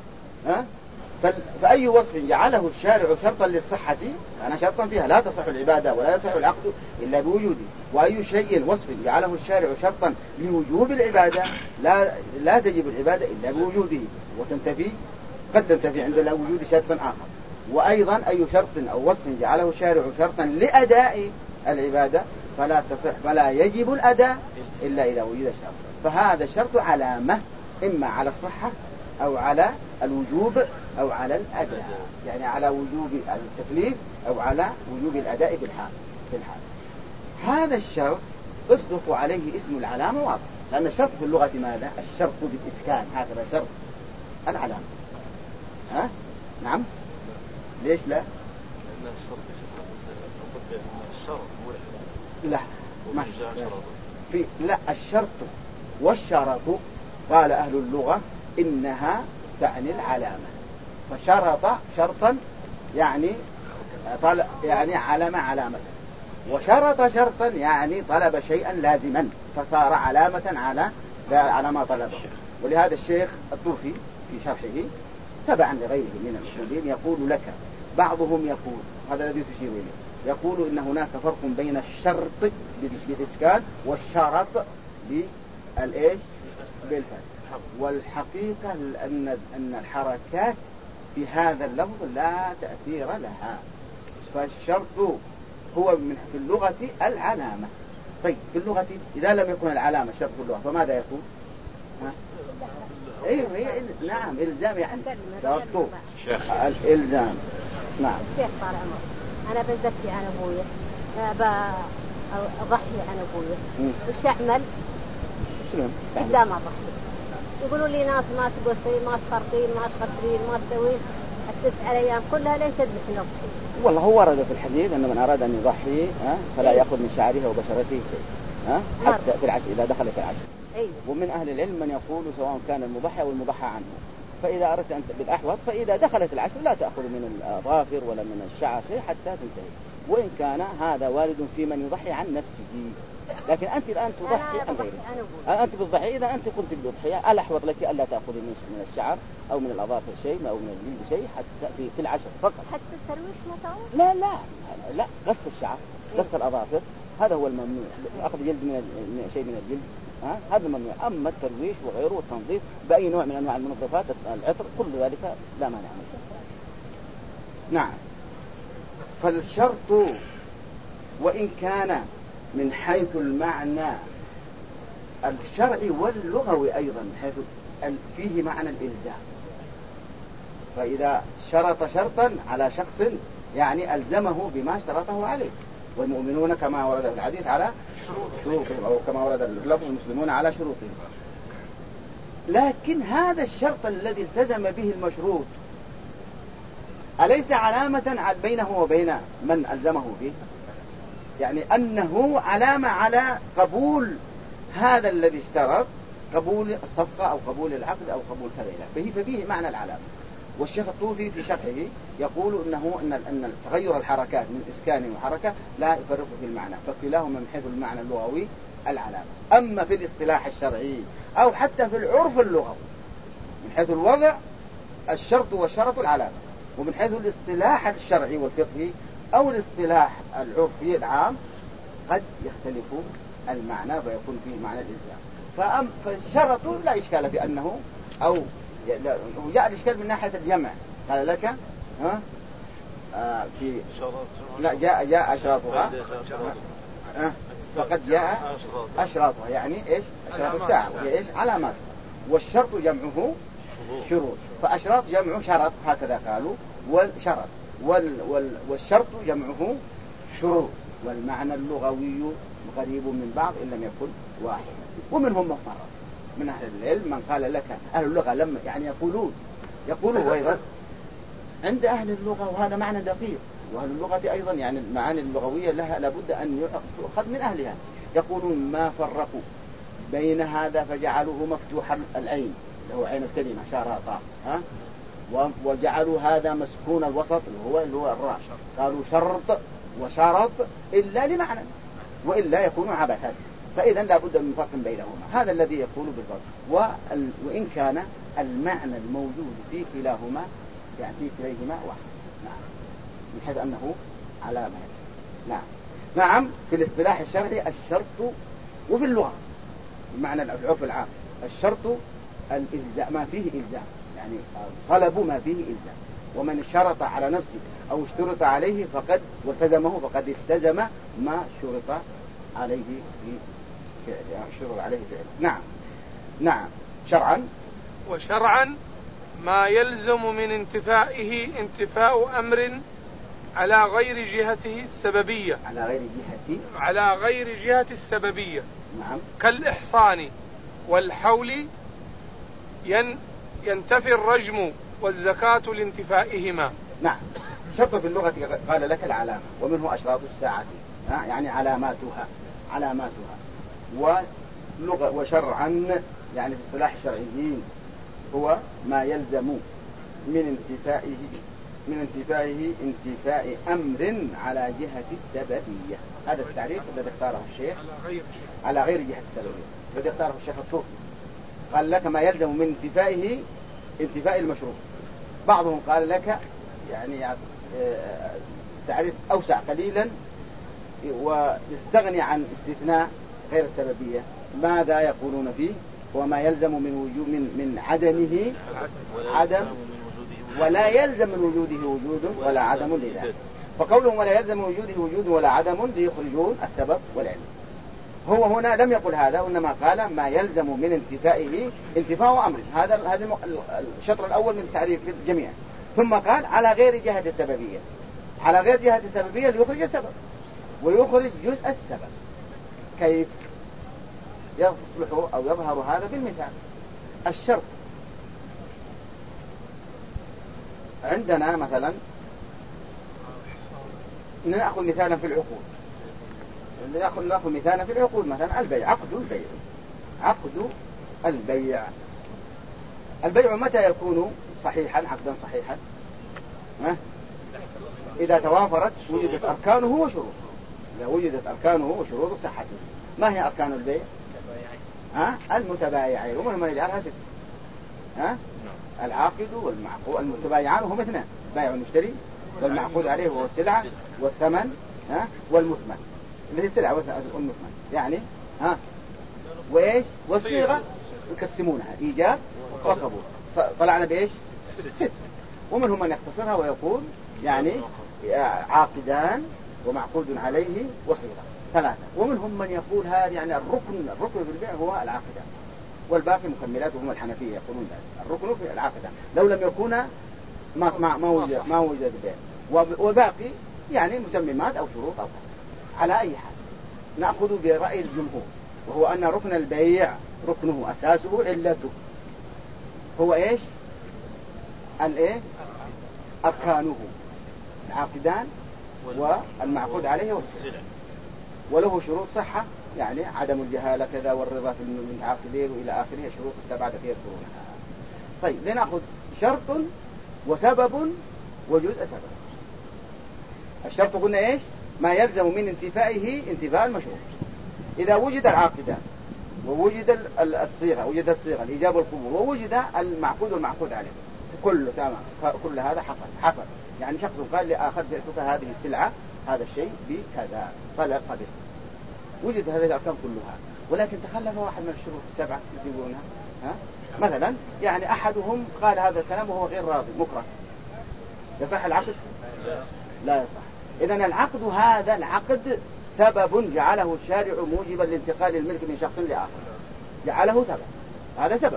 فأي وصف جعله الشارع شرطا للصحة أنا شرطا فيها لا تصح العبادة ولا يصح العقد إلا بوجوده، وأي شيء وصف جعله الشارع شرطا لوجوب العبادة لا تجب العبادة إلا بوجوده، قد تنتفي عند وجود شرط آخر. وأيضا أي شرط أو وصف جعله الشارع شرطا لأداء العبادة فلا تصح ولا يجب الأداء إلا إذا وجد الشرط. فهذا الشرط علامة إما على الصحة أو على الوجوب أو على الأداء، يعني على وجوب التكليف أو على وجوب الأداء في الحال. هذا الشرط يصدق عليه اسم العلامة واضح، لأن الشرط في اللغة ماذا؟ الشرط بالإسكان، هكذا شرط العلامة. نعم. ليش لا؟ لأن الشرط لا ما لا الشرط والشرط قال أهل اللغة إنها تعني العلامة. فشرط شرطا يعني علامة، وشرط شرطا يعني طلب شيئا لازما فصار علامة على ما طلبه. ولهذا الشيخ الطوفي في شرحه تبعا لغيره من الأصوليين يقول لك، بعضهم يقول هذا الذي تشير إليه، يقول إن هناك فرق بين الشرط بالإسكان والشرط بالفتح. والحقيقة أن الحركات في هذا اللفظ لا تأثير لها، فالشرط هو في اللغة العلامة. طيب في اللغة إذا لم يكن العلامة شرط في اللغة فماذا يكون؟ نعم إلزام، يعني ترتب الإلزام. نعم. الشيخ طال عمرك، أنا بزكي عن أبوي، أضحي عن أبوي، وش أعمل؟ إذا ما ضحي يقولوا لي ناس ما تقصي ما تخرطين ما تخسرين ما تسوين التسع أيام كلها ليش تذبح نفسي؟ والله هو ورد في الحديث أن من أراد أن يضحي فلا يأخذ من شعره وبشرته شيء حتى في العشر إذا دخلت العشر. ومن أهل العلم من يقول سواء كان المضحى أو المضحى عنه، فإذا أردت أنت بالأحوط فإذا دخلت العشر لا تأخذ من الأظافر ولا من الشعر شيء حتى تنتهي، وإن كان هذا وارد في من يضحي عن نفسه. لكن أنت الآن تضحي عن غيرك، أنت بتضحي إذا أنت كنت بالضحية الأحوط لك ألا تأخذ من الشعر أو من الأظافر شيء أو من الجلد شيء حتى في العشر فقط. حتى الترويش مثلا؟ لا غسل الشعر غسل الأظافر هذا هو الممنوع، أخذ جلد من شيء من الجلد هذا ممنوع. أما الترويش وغيره والتنظيف بأي نوع من أنواع المنظفات العطر كل ذلك لا مانع منه. نعم. فالشرط وإن كان من حيث المعنى الشرعي واللغوي أيضا حيث فيه معنى الإلزام، فإذا شرط شرطا على شخص يعني ألزمه بما اشترطه عليه، والمؤمنون كما ورد في الحديث على شروطهم أو كما ورد اللفظ المسلمون على شروطهم. لكن هذا الشرط الذي التزم به المشروط أليس علامة بينه وبين من ألزمه به؟ يعني أنه علامة على قبول هذا الذي اشترط، قبول الصفقة أو قبول العقد أو قبول كذا، ففيه معنى العلامة. والشيخ الطوفي في شرحه يقول أن تغير الحركات من إسكان وحركة لا يفرق في المعنى، فكلاهما من حيث المعنى اللغوي العلامة. أما في الاصطلاح الشرعي أو حتى في العرف اللغوي من حيث الوضع الشرط والشرط العلامة، ومن حيث الاصطلاح الشرعي والفقهي أو الاصطلاح العرفي العام قد يختلف المعنى ويكون فيه معنى الإلزام. فالشرط لا إشكال في أنه أو جاء الإشكال من ناحية الجمع، قال لك في لا جاء أشراطها فقد جاء أشراطها يعني إيش؟ أشراط الساعة وهي إيش؟ علامات. والشرط جمعه شروط، فأشراط جمع شرط هكذا قالوا، والشرط والشرط جمعه شروط، والمعنى اللغوي قريب من بعض إن لم يكن واحد. ومنهم مفرط من أهل العلم من قال لك أهل اللغة لما يعني يقولوا أيضا عند أهل اللغة، وهذا معنى دقيق، وأهل اللغة أيضا يعني المعاني اللغوية لها لابد أن يؤخذ من أهلها. يقولون ما فرقوا بين هذا فجعلوه مفتوح العين هو عين الكلمة شرط وجعلوا هذا مسكون الوسط اللي هو الراء، قالوا شرط وشرط إلا لمعنى وإلا يكون عبثا، فإذا لا بد من فرق بينهما. هذا الذي يكون بالضبط. وإن كان المعنى الموجود في كلاهما يعني في كليهما واحد، نعم، من حيث أنه علامة. نعم في الاصطلاح الشرعي الشرط، وفي اللغة بمعنى العرف العام الشرط الإلزام، ما فيه إلزام، يعني طلب ما فيه إلزام. ومن شرط على نفسه أو اشترط عليه فقد والتزمه فقد التزم ما شرط عليه في شرط عليه فعله. نعم شرعا. وشرعا ما يلزم من انتفائه انتفاء أمر على غير جهته السببية، على غير جهة السببية. نعم. كالإحصان والحول ينتفي الرجم والزكاة لانتفائهما. نعم. شرط في اللغة قال لك العلامة، ومنه أشراط الساعة يعني علاماتها. وشرعا يعني في اصطلاح الشرعيين هو ما يلزم من انتفائه انتفاء أمر على جهة السببية. هذا التعريف الذي اختاره الشيخ على غير جهة السببية الذي اختاره الشيخ الصوفي. قال لك ما يلزم من انتفائه انتفاء المشروط. بعضهم قال لك يعني تعريف أوسع قليلا ويستغني عن استثناء غير السببية. ماذا يقولون فيه؟ وما يلزم من عدمه عدم، ولا يلزم من وجوده وجود ولا عدم لذلك. فقولهم ولا يلزم من وجوده وجود ولا عدم ليخرجون السبب والعلم. هو هنا لم يقل هذا، وإنما قال ما يلزم من انتفائه انتفاء أمر. هذا الشطر الأول من تعريف الجميع. ثم قال على غير جهة السببية، على غير جهة السببية ليخرج السبب ويخرج جزء السبب. كيف يصلح أو يظهر هذا بالمثال؟ الشرط عندنا مثلا نأخذ مثالا في العقود، نأخذ مثالا في العقود مثلا البيع، عقد البيع متى يكون صحيحا عقدا صحيحا؟ إذا توافرت وجدت أركانه وشروطه. إذا وجدت أركانه وشروط صحته. ما هي أركان البيع؟ المتبايعين، ومن يجعلها 6. العاقد والمعقود، المتبايعان وهم 2، بايع المشتري والمعقود عليه وهو السلعة، والثمن والمثمن اللي هي السلعة والمثمن يعني وإيش والصيغة يقسمونها إيجاب وقبول. طلعنا بإيش 6. ومنهم من يختصرها ويقول يعني عاقدان ومعقود عليه وصيغة 3. ومنهم من يقول هذا يعني الركن في البيع هو العاقدان، والباقي مكملات، وهم الحنفية يقولون ذلك الركن في العاقدان لو لم يكون ما وجد البيع، وباقي يعني متممات أو شروط أو كذا. على أي حال نأخذ برأي الجمهور، وهو أن ركن البيع ركنه أساسه علته هو إيش؟ أركانه العاقدان والمعقود عليه والسلع، وله شروط صحة يعني عدم الجهالة كذا والرضا في المتعاقدين وإلى آخره، شروط 7 التي يذكرونها. طيب لنأخذ شرط وسبب وجزء سبب. الشرط قلنا إيش؟ ما يلزم من انتفائه انتفاء المشروط. إذا وجد العاقدان ووجد الصيغة، وجد الصيغة الإيجاب والقبول، ووجد المعقود والمعقود عليه، كله تمام، كل هذا حصل. يعني شخص قال لآخر بعتك هذه السلعة هذا الشيء بكذا، قال قبل، وجد هذه الأركان كلها، ولكن تخلف واحد من الشروط 7 يقولونها. مثلا يعني أحدهم قال هذا الكلام وهو غير راضي مكره، يصح العقد؟ لا يصح. إذن العقد هذا العقد سبب جعله الشارع موجبا لانتقال الملك من شخص لآخر، جعله سبب، هذا سبب.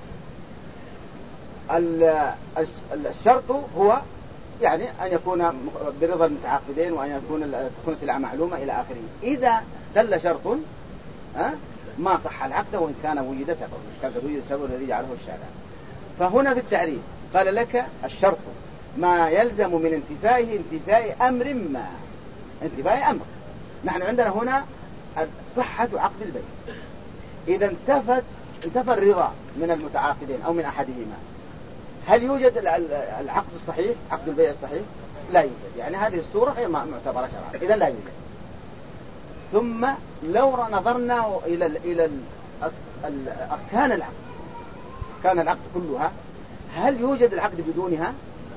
الشرط هو يعني أن يكون برضا المتعاقدين، وأن تكون سلعة معلومة إلى آخره. إذا دل شرط ما صح العقد وإن كان وجد سبب الذي جعله الشارع. فهنا في التعريف قال لك الشرط ما يلزم من انتفائه انتفاء أمر ما، انتفاء أمر. نحن عندنا هنا صحة عقد البيع. إذا انتفت انتفى الرضا من المتعاقدين أو من أحدهما، هل يوجد العقد الصحيح، عقد البيع الصحيح؟ لا يوجد. يعني هذه الصورة غير معتبرة شرعا، إذا لا يوجد. ثم لو نظرنا إلى أركان العقد، كان العقد كلها، هل يوجد العقد بدونها؟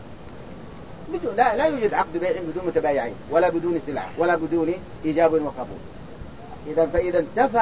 لا يوجد عقد بيع بدون متبايعين، ولا بدون سلعة، ولا بدون إيجاب وقبول. فإذا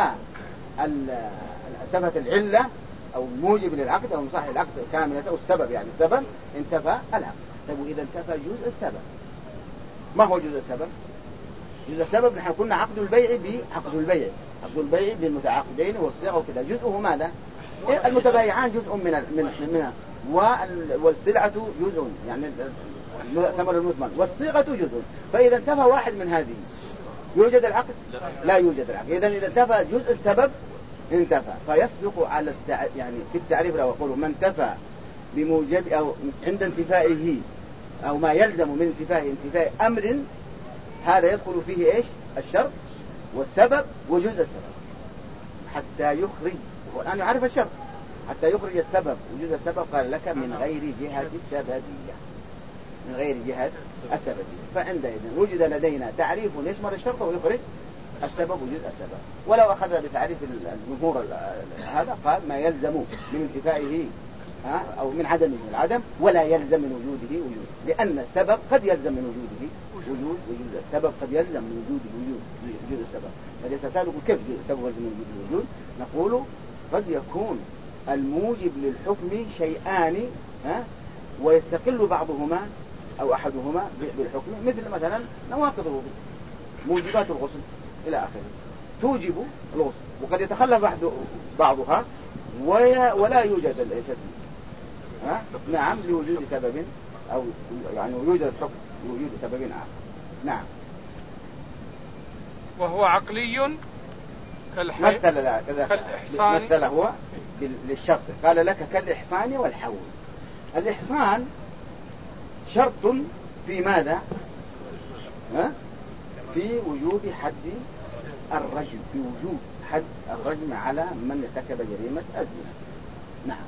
انتفت العلة أو الموجب للعقد أو مصاحب العقد كاملة أو السبب، يعني السبب انتفى العقد. طيب وإذا انتفى جزء السبب، ما هو جزء السبب؟ جزء السبب نحن قلنا عقد البيع عقد البيع بالمتعاقدين والصيغة وكذا، جزءه ماذا؟ المتبايعان جزء منها، والسلعة جزء، يعني ثمن المثمن، والصيغة جزء. فإذا انتفى واحد من هذه يوجد العقد؟ لا يوجد العقد. إذا انتفى جزء السبب انتفى، فيصدق على يعني في التعريف لو أقول من انتفى بموجب أو عند انتفائه أو ما يلزم من انتفاء أمر، هذا يدخل فيه إيش؟ الشرط والسبب وجزء السبب، حتى يخرج، والآن يعرف الشرط، حتى يخرج السبب وجزء السبب. قال لك من غير جهة السببية، من غير جهة السببية. فعندئذ وجد لدينا تعريف يشمل الشرط ويخرج السبب وجزء السبب. ولو أخذ بتعريف الجمهور هذا قال ما يلزم من انتفائه أو من عدمه العدم، ولا يلزم من وجوده وجود، لأن السبب قد يلزم من وجوده وجود، السبب قد يلزم من وجوده وجود السبب. فليس سالك كيف السبب يلزم من وجوده وجود؟ نقول قد يكون الموجب للحكم شيئان ويستقل بعضهما أو أحدهما بالحكم، مثل مثلا نواقض الوضوء، موجبات الغسل إلى آخره، توجب الغسل، وقد يتخلف بعضها ولا يوجد الاسم نعم لوجود سبب، أو يعني يوجد الحكم لوجود سبب آخر. نعم. وهو عقلي مثل هو للشرط، قال لك كالإحصان والحول. الإحصان شرط في ماذا؟ في وجود حد الرجم، في وجود حد الرجم على من ارتكب جريمة الزنا. نعم.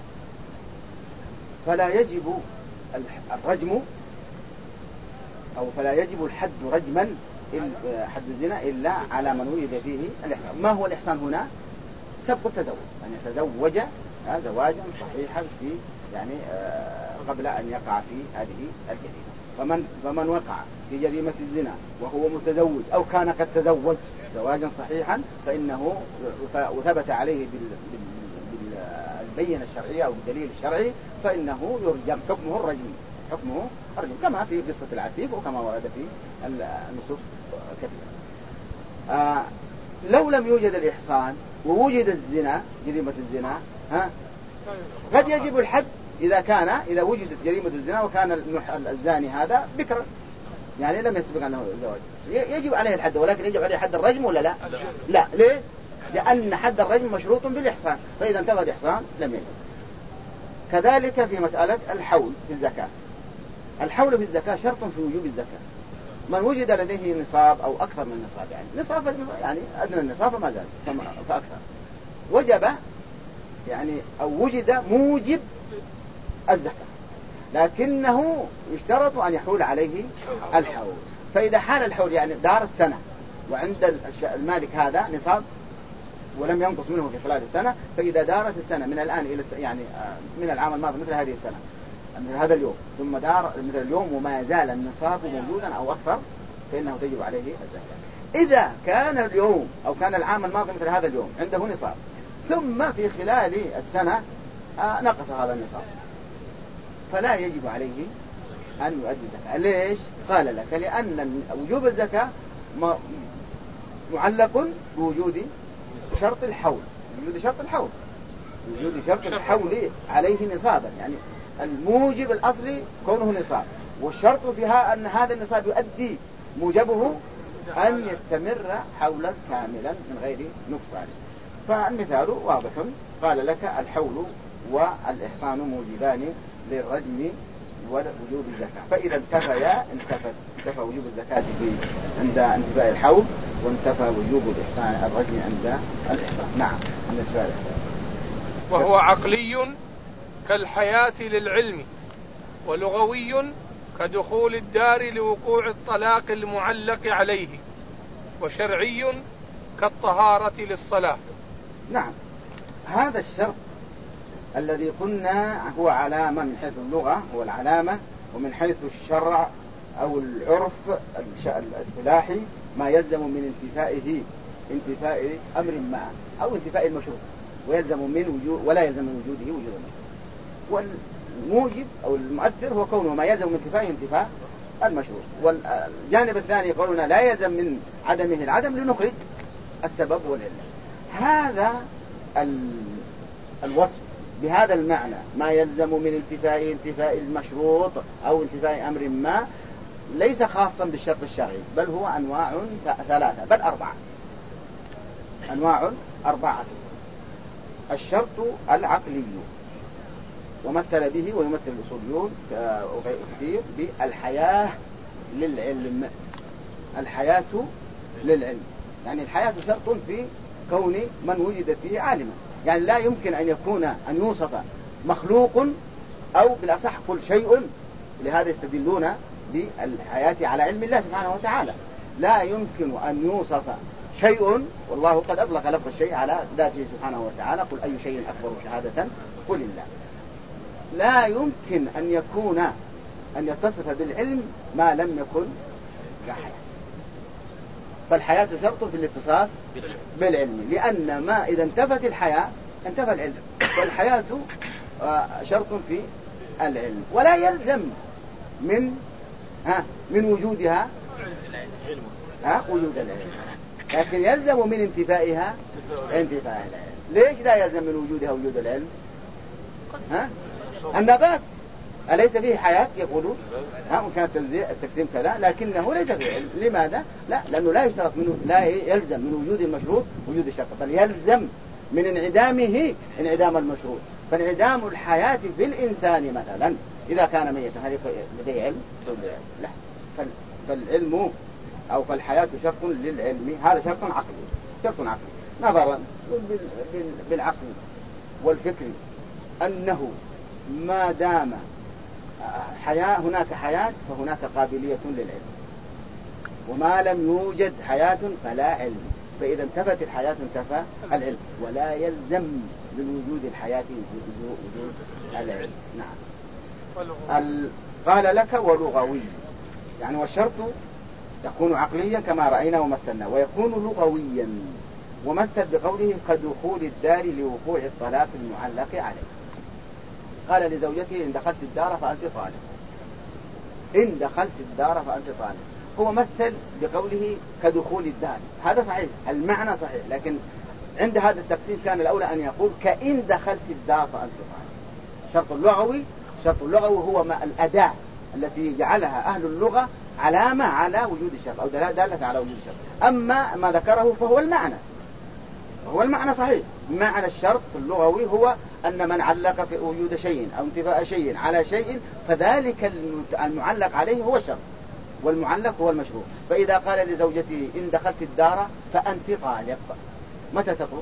فلا يجب الرجم أو فلا يجب الحد رجما حد الزنا إلا على من وجد فيه الإحصان. ما هو الإحصان هنا؟ سبق التزوج، يعني يتزوج زواجا صحيحا في يعني قبل أن يقع في هذه الجريمة. فمن وقع في جريمة الزنا وهو متزوج أو كان قد تزوج زواجا صحيحا فإنه وثبت عليه بالبينة الشرعية أو بالدليل الشرعي فإنه يرجم، حكمه الرجم كما في قصة العسيف وكما ورد في النصوص كثيرة. لو لم يوجد الإحصان ووجد الزنا، جريمة الزنا، قد يجب الحد إذا وجدت جريمة الزنا وكان الزاني هذا بكرا، يعني لم يسبق أنه الزواج، يجب عليه الحد، ولكن يجب عليه حد الرجم ولا لا؟ لا. ليه؟ لأن حد الرجم مشروط بالإحصان، فإذا انتفى الإحصان لم يجب. كذلك في مسألة الحول في الزكاة. الحول في الزكاة شرط في وجوب الزكاة. من وجد لديه نصاب أو أكثر من نصاب، يعني نصاب يعني أدنى النصاب فما زال فأكثر، وجب يعني أو وجد موجب الزكاة، لكنه يشترط أن يحول عليه الحول. فإذا حال الحول يعني دارت سنة وعند المالك هذا نصاب ولم ينقص منه في خلال السنة، فإذا دارت السنة من الآن إلى يعني من العام الماضي مثل هذه السنة من هذا اليوم ثم دار مثل اليوم وما زال النصاب موجودا أو أكثر فإنه تجب عليه الزكاة. إذا كان اليوم أو كان العام الماضي مثل هذا اليوم عنده نصاب ثم في خلال السنة نقص هذا النصاب فلا يجب عليه أن يؤدي الزكاة. ليش؟ قال لك لأن وجوب الزكاة معلق بوجود شرط الحول، وجود شرط الحول عليه نصابا، يعني الموجب الأصلي كونه نصاب، والشرط فيها أن هذا النصاب يؤدي موجبه أن يستمر حولا كاملا من غير نقصان. فالمثال واضح، قال لك الحول والإحصان موجبان للرجم ووجوب الزكاة، فإذا انتفى وجوب الزكاة عند انتفاء الحول وانتفى وجوب الرجم عند الإحصان. نعم، عند انتفاء الإحصان. وهو عقلي كالحياة للعلم، ولغوي كدخول الدار لوقوع الطلاق المعلق عليه، وشرعي كالطهارة للصلاة. نعم، هذا الشرط الذي قلنا هو علامة من حيث اللغة هو العلامة، ومن حيث الشرع أو العرف الاصطلاحي ما يلزم من انتفاء أمر ما أو انتفاء المشروط، ويلزم من وجود ولا يلزم من وجوده وجود المشروط. والموجب أو المؤثر هو كونه ما يلزم من انتفاء المشروط. والجانب الثاني قولنا لا يلزم من عدمه العدم لنخرج السبب والعلة. هذا الوصف بهذا المعنى ما يلزم من انتفاء المشروط أو انتفاء أمر ما ليس خاصا بالشرط الشرعي، بل هو أنواع 3 بل 4. أنواع 4. الشرط العقلي ومثل به ويمثل الأصوليون كثير بالحياة للعلم. الحياة للعلم يعني الحياة شرط في كون من وجد فيه عالما، يعني لا يمكن أن يوصف مخلوق أو بالأصح كل شيء. لهذا يستدلون بالحياة على علم الله سبحانه وتعالى. لا يمكن أن يوصف شيء والله قد أطلق لفظ الشيء على ذاته سبحانه وتعالى، قل أي شيء أكبر شهادة قل الله. لا يمكن أن يتصف بالعلم ما لم يكن كحياة. فالحياة شرط في الاتصاف بالعلم، لأن ما إذا انتفت الحياة انتفى العلم، والحياة شرط في العلم. ولا يلزم من وجودها وجود العلم، لكن يلزم من انتفائها انتفاء العلم. ليش لا يلزم من وجودها وجود العلم؟ النبات أليس فيه حياة؟ يقولون وكان التقسيم كذا، لكنه ليس فيه علم. لماذا؟ لأنه لا يلزم من وجود المشروط وجود الشرط، بل يلزم من انعدامه انعدام المشروط. فانعدام الحياة في الإنسان مثلا إذا كان ميتا هل لديه علم؟ لا. فالعلم أو فالحياة شرط للعلم، هذا شرط عقلي نظرا بالعقل والفكر أنه ما دام هناك حياة فهناك قابلية للعلم، وما لم يوجد حياة فلا علم. فإذا انتفت الحياة انتفى العلم، ولا يلزم من وجود الحياة وجود العلم. نعم. قال لك ولغوي، يعني والشرط يكون عقليا كما رأينا ومثلنا، ويكون لغويا ومثل بقوله كدخول الدار لوقوع الطلاق المعلق عليه. قال لزوجته إن دخلت الدار فأنت طالق. إن دخلت الدار فأنت طالق. هو مثل بقوله كدخول الدار، هذا صحيح، المعنى صحيح، لكن عند هذا التقسيم كان الأولى أن يقول كإن دخلت الدار فأنت طالق. شرط اللغوي هو ما الأداة التي جعلها أهل اللغة علامة على وجود الشرط أو دالة على وجود الشرط. أما ما ذكره فهو المعنى صحيح. معنى الشرط اللغوي هو أن من علق في وجود شيء أو انتفاء شيء على شيء فذلك المعلق عليه هو الشرط، والمعلق هو المشروط. فإذا قال لزوجته إن دخلت الدار فأنت طالق، متى تطلق؟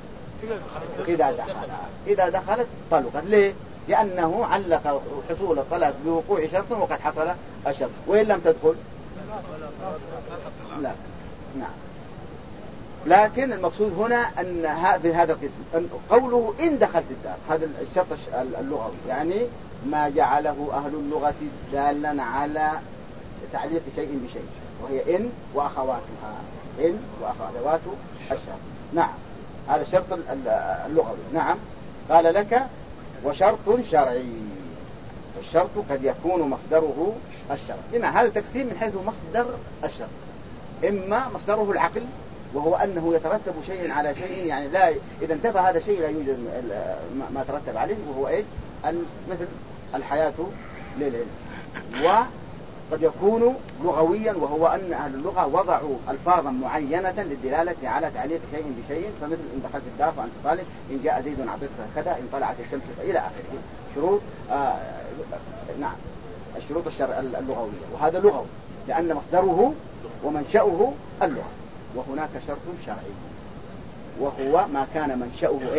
إذا دخلت طلقت. ليه؟ لأنه علق حصول الطلاق بوقوع شرط وقد حصل الشرط. وإن لم تدخل لا. نعم. لكن المقصود هنا أن في هذا القسم قوله إن دخلت الدار، هذا الشرط اللغوي، يعني ما جعله أهل اللغة دالا على تعليق شيء بشيء، وهي إن وأخواتها، إن وأخوات الشرط. نعم، هذا الشرط اللغوي. نعم. قال لك وشرط شرعي، الشرط قد يكون مصدره الشرط. لما هذا تقسيم من حيث مصدر الشرط، إما مصدره العقل وهو أنه يترتب شيء على شيء، يعني لا إذا انتفى هذا الشيء لا يوجد ما ترتب عليه، وهو إيش؟ مثل الحياة للعلم. وقد يكون لغويا وهو أن أهل اللغة وضعوا ألفاظا معينة للدلالة على تعليق شيء بشيء، فمثل إن دخلت الدار فأنت طالب، إن جاء زيد عطيتك كذا، إن طلعت الشمس إلى آخره. شروط نعم، الشروط اللغوية، وهذا لغوي لأن مصدره ومنشأه اللغة. وهناك شرط شرعي وهو ما كان منشأه إيش؟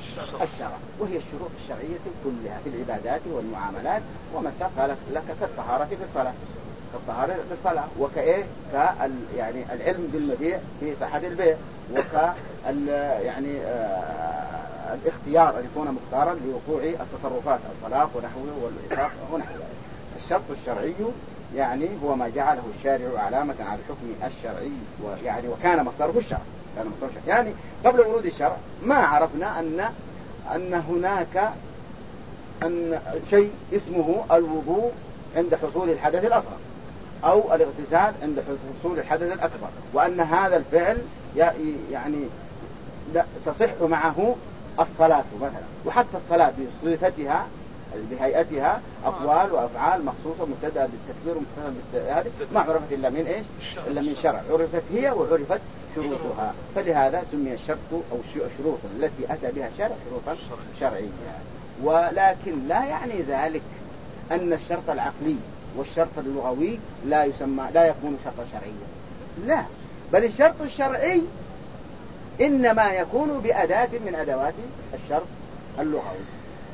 الشرع، وهي الشروط الشرعية كلها في العبادات والمعاملات. ومثل قال لك كالطهارة في الصلاة، كالطهارة في الصلاة، وكإيه يعني العلم بالمبيع في صحة البيع، يعني الاختيار أن يكون مختارا لوقوع التصرفات، الطلاق ونحوه والإطلاق ونحوه. الشرط الشرعي يعني هو ما جعله الشارع علامة على الحكم الشرعي، ويعني وكان مصدره الشرع، كان مصدره الشرع. يعني قبل ورود الشرع ما عرفنا أن هناك شيء اسمه الوضوء عند حصول الحدث الأصغر أو الاغتسال عند حصول الحدث الأكبر، وأن هذا الفعل يعني لا تصح معه الصلاة مثلا. وحتى الصلاة بصفتها بهيئتها أقوال وأفعال مخصوصة مبتدأ بالتكبير ومبتدأ هذه ما عرفت إلا من إيش؟ إلا من شرع، عرفت هي وعرفت شروطها. فلهذا سمي الشرط أو الشروط التي أتى بها الشرع شروطا شرعية. ولكن لا يعني ذلك أن الشرط العقلي والشرط اللغوي لا يكون شرطا شرعيا، لا، بل الشرط الشرعي إنما يكون بأداة من أدوات الشرط اللغوي.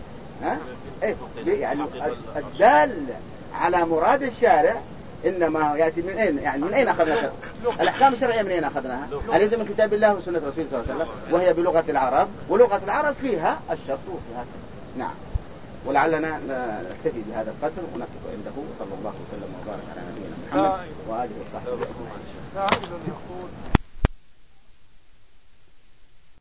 يعني الدال على مراد الشارع إنما يأتي من أين؟ يعني من أين أخذنا الأحكام الشرعية؟ من أين أخذناها؟ أليس من كتاب الله وسنة رسول صلى الله عليه وسلم، وهي بلغة العرب، ولغة العرب فيها الشرط وفيها. نعم. ولعلنا نكتفي بهذا القدر ونقف عنده. صلى الله وسلم وبارك على نبينا محمد وآله وصحبه وسلم.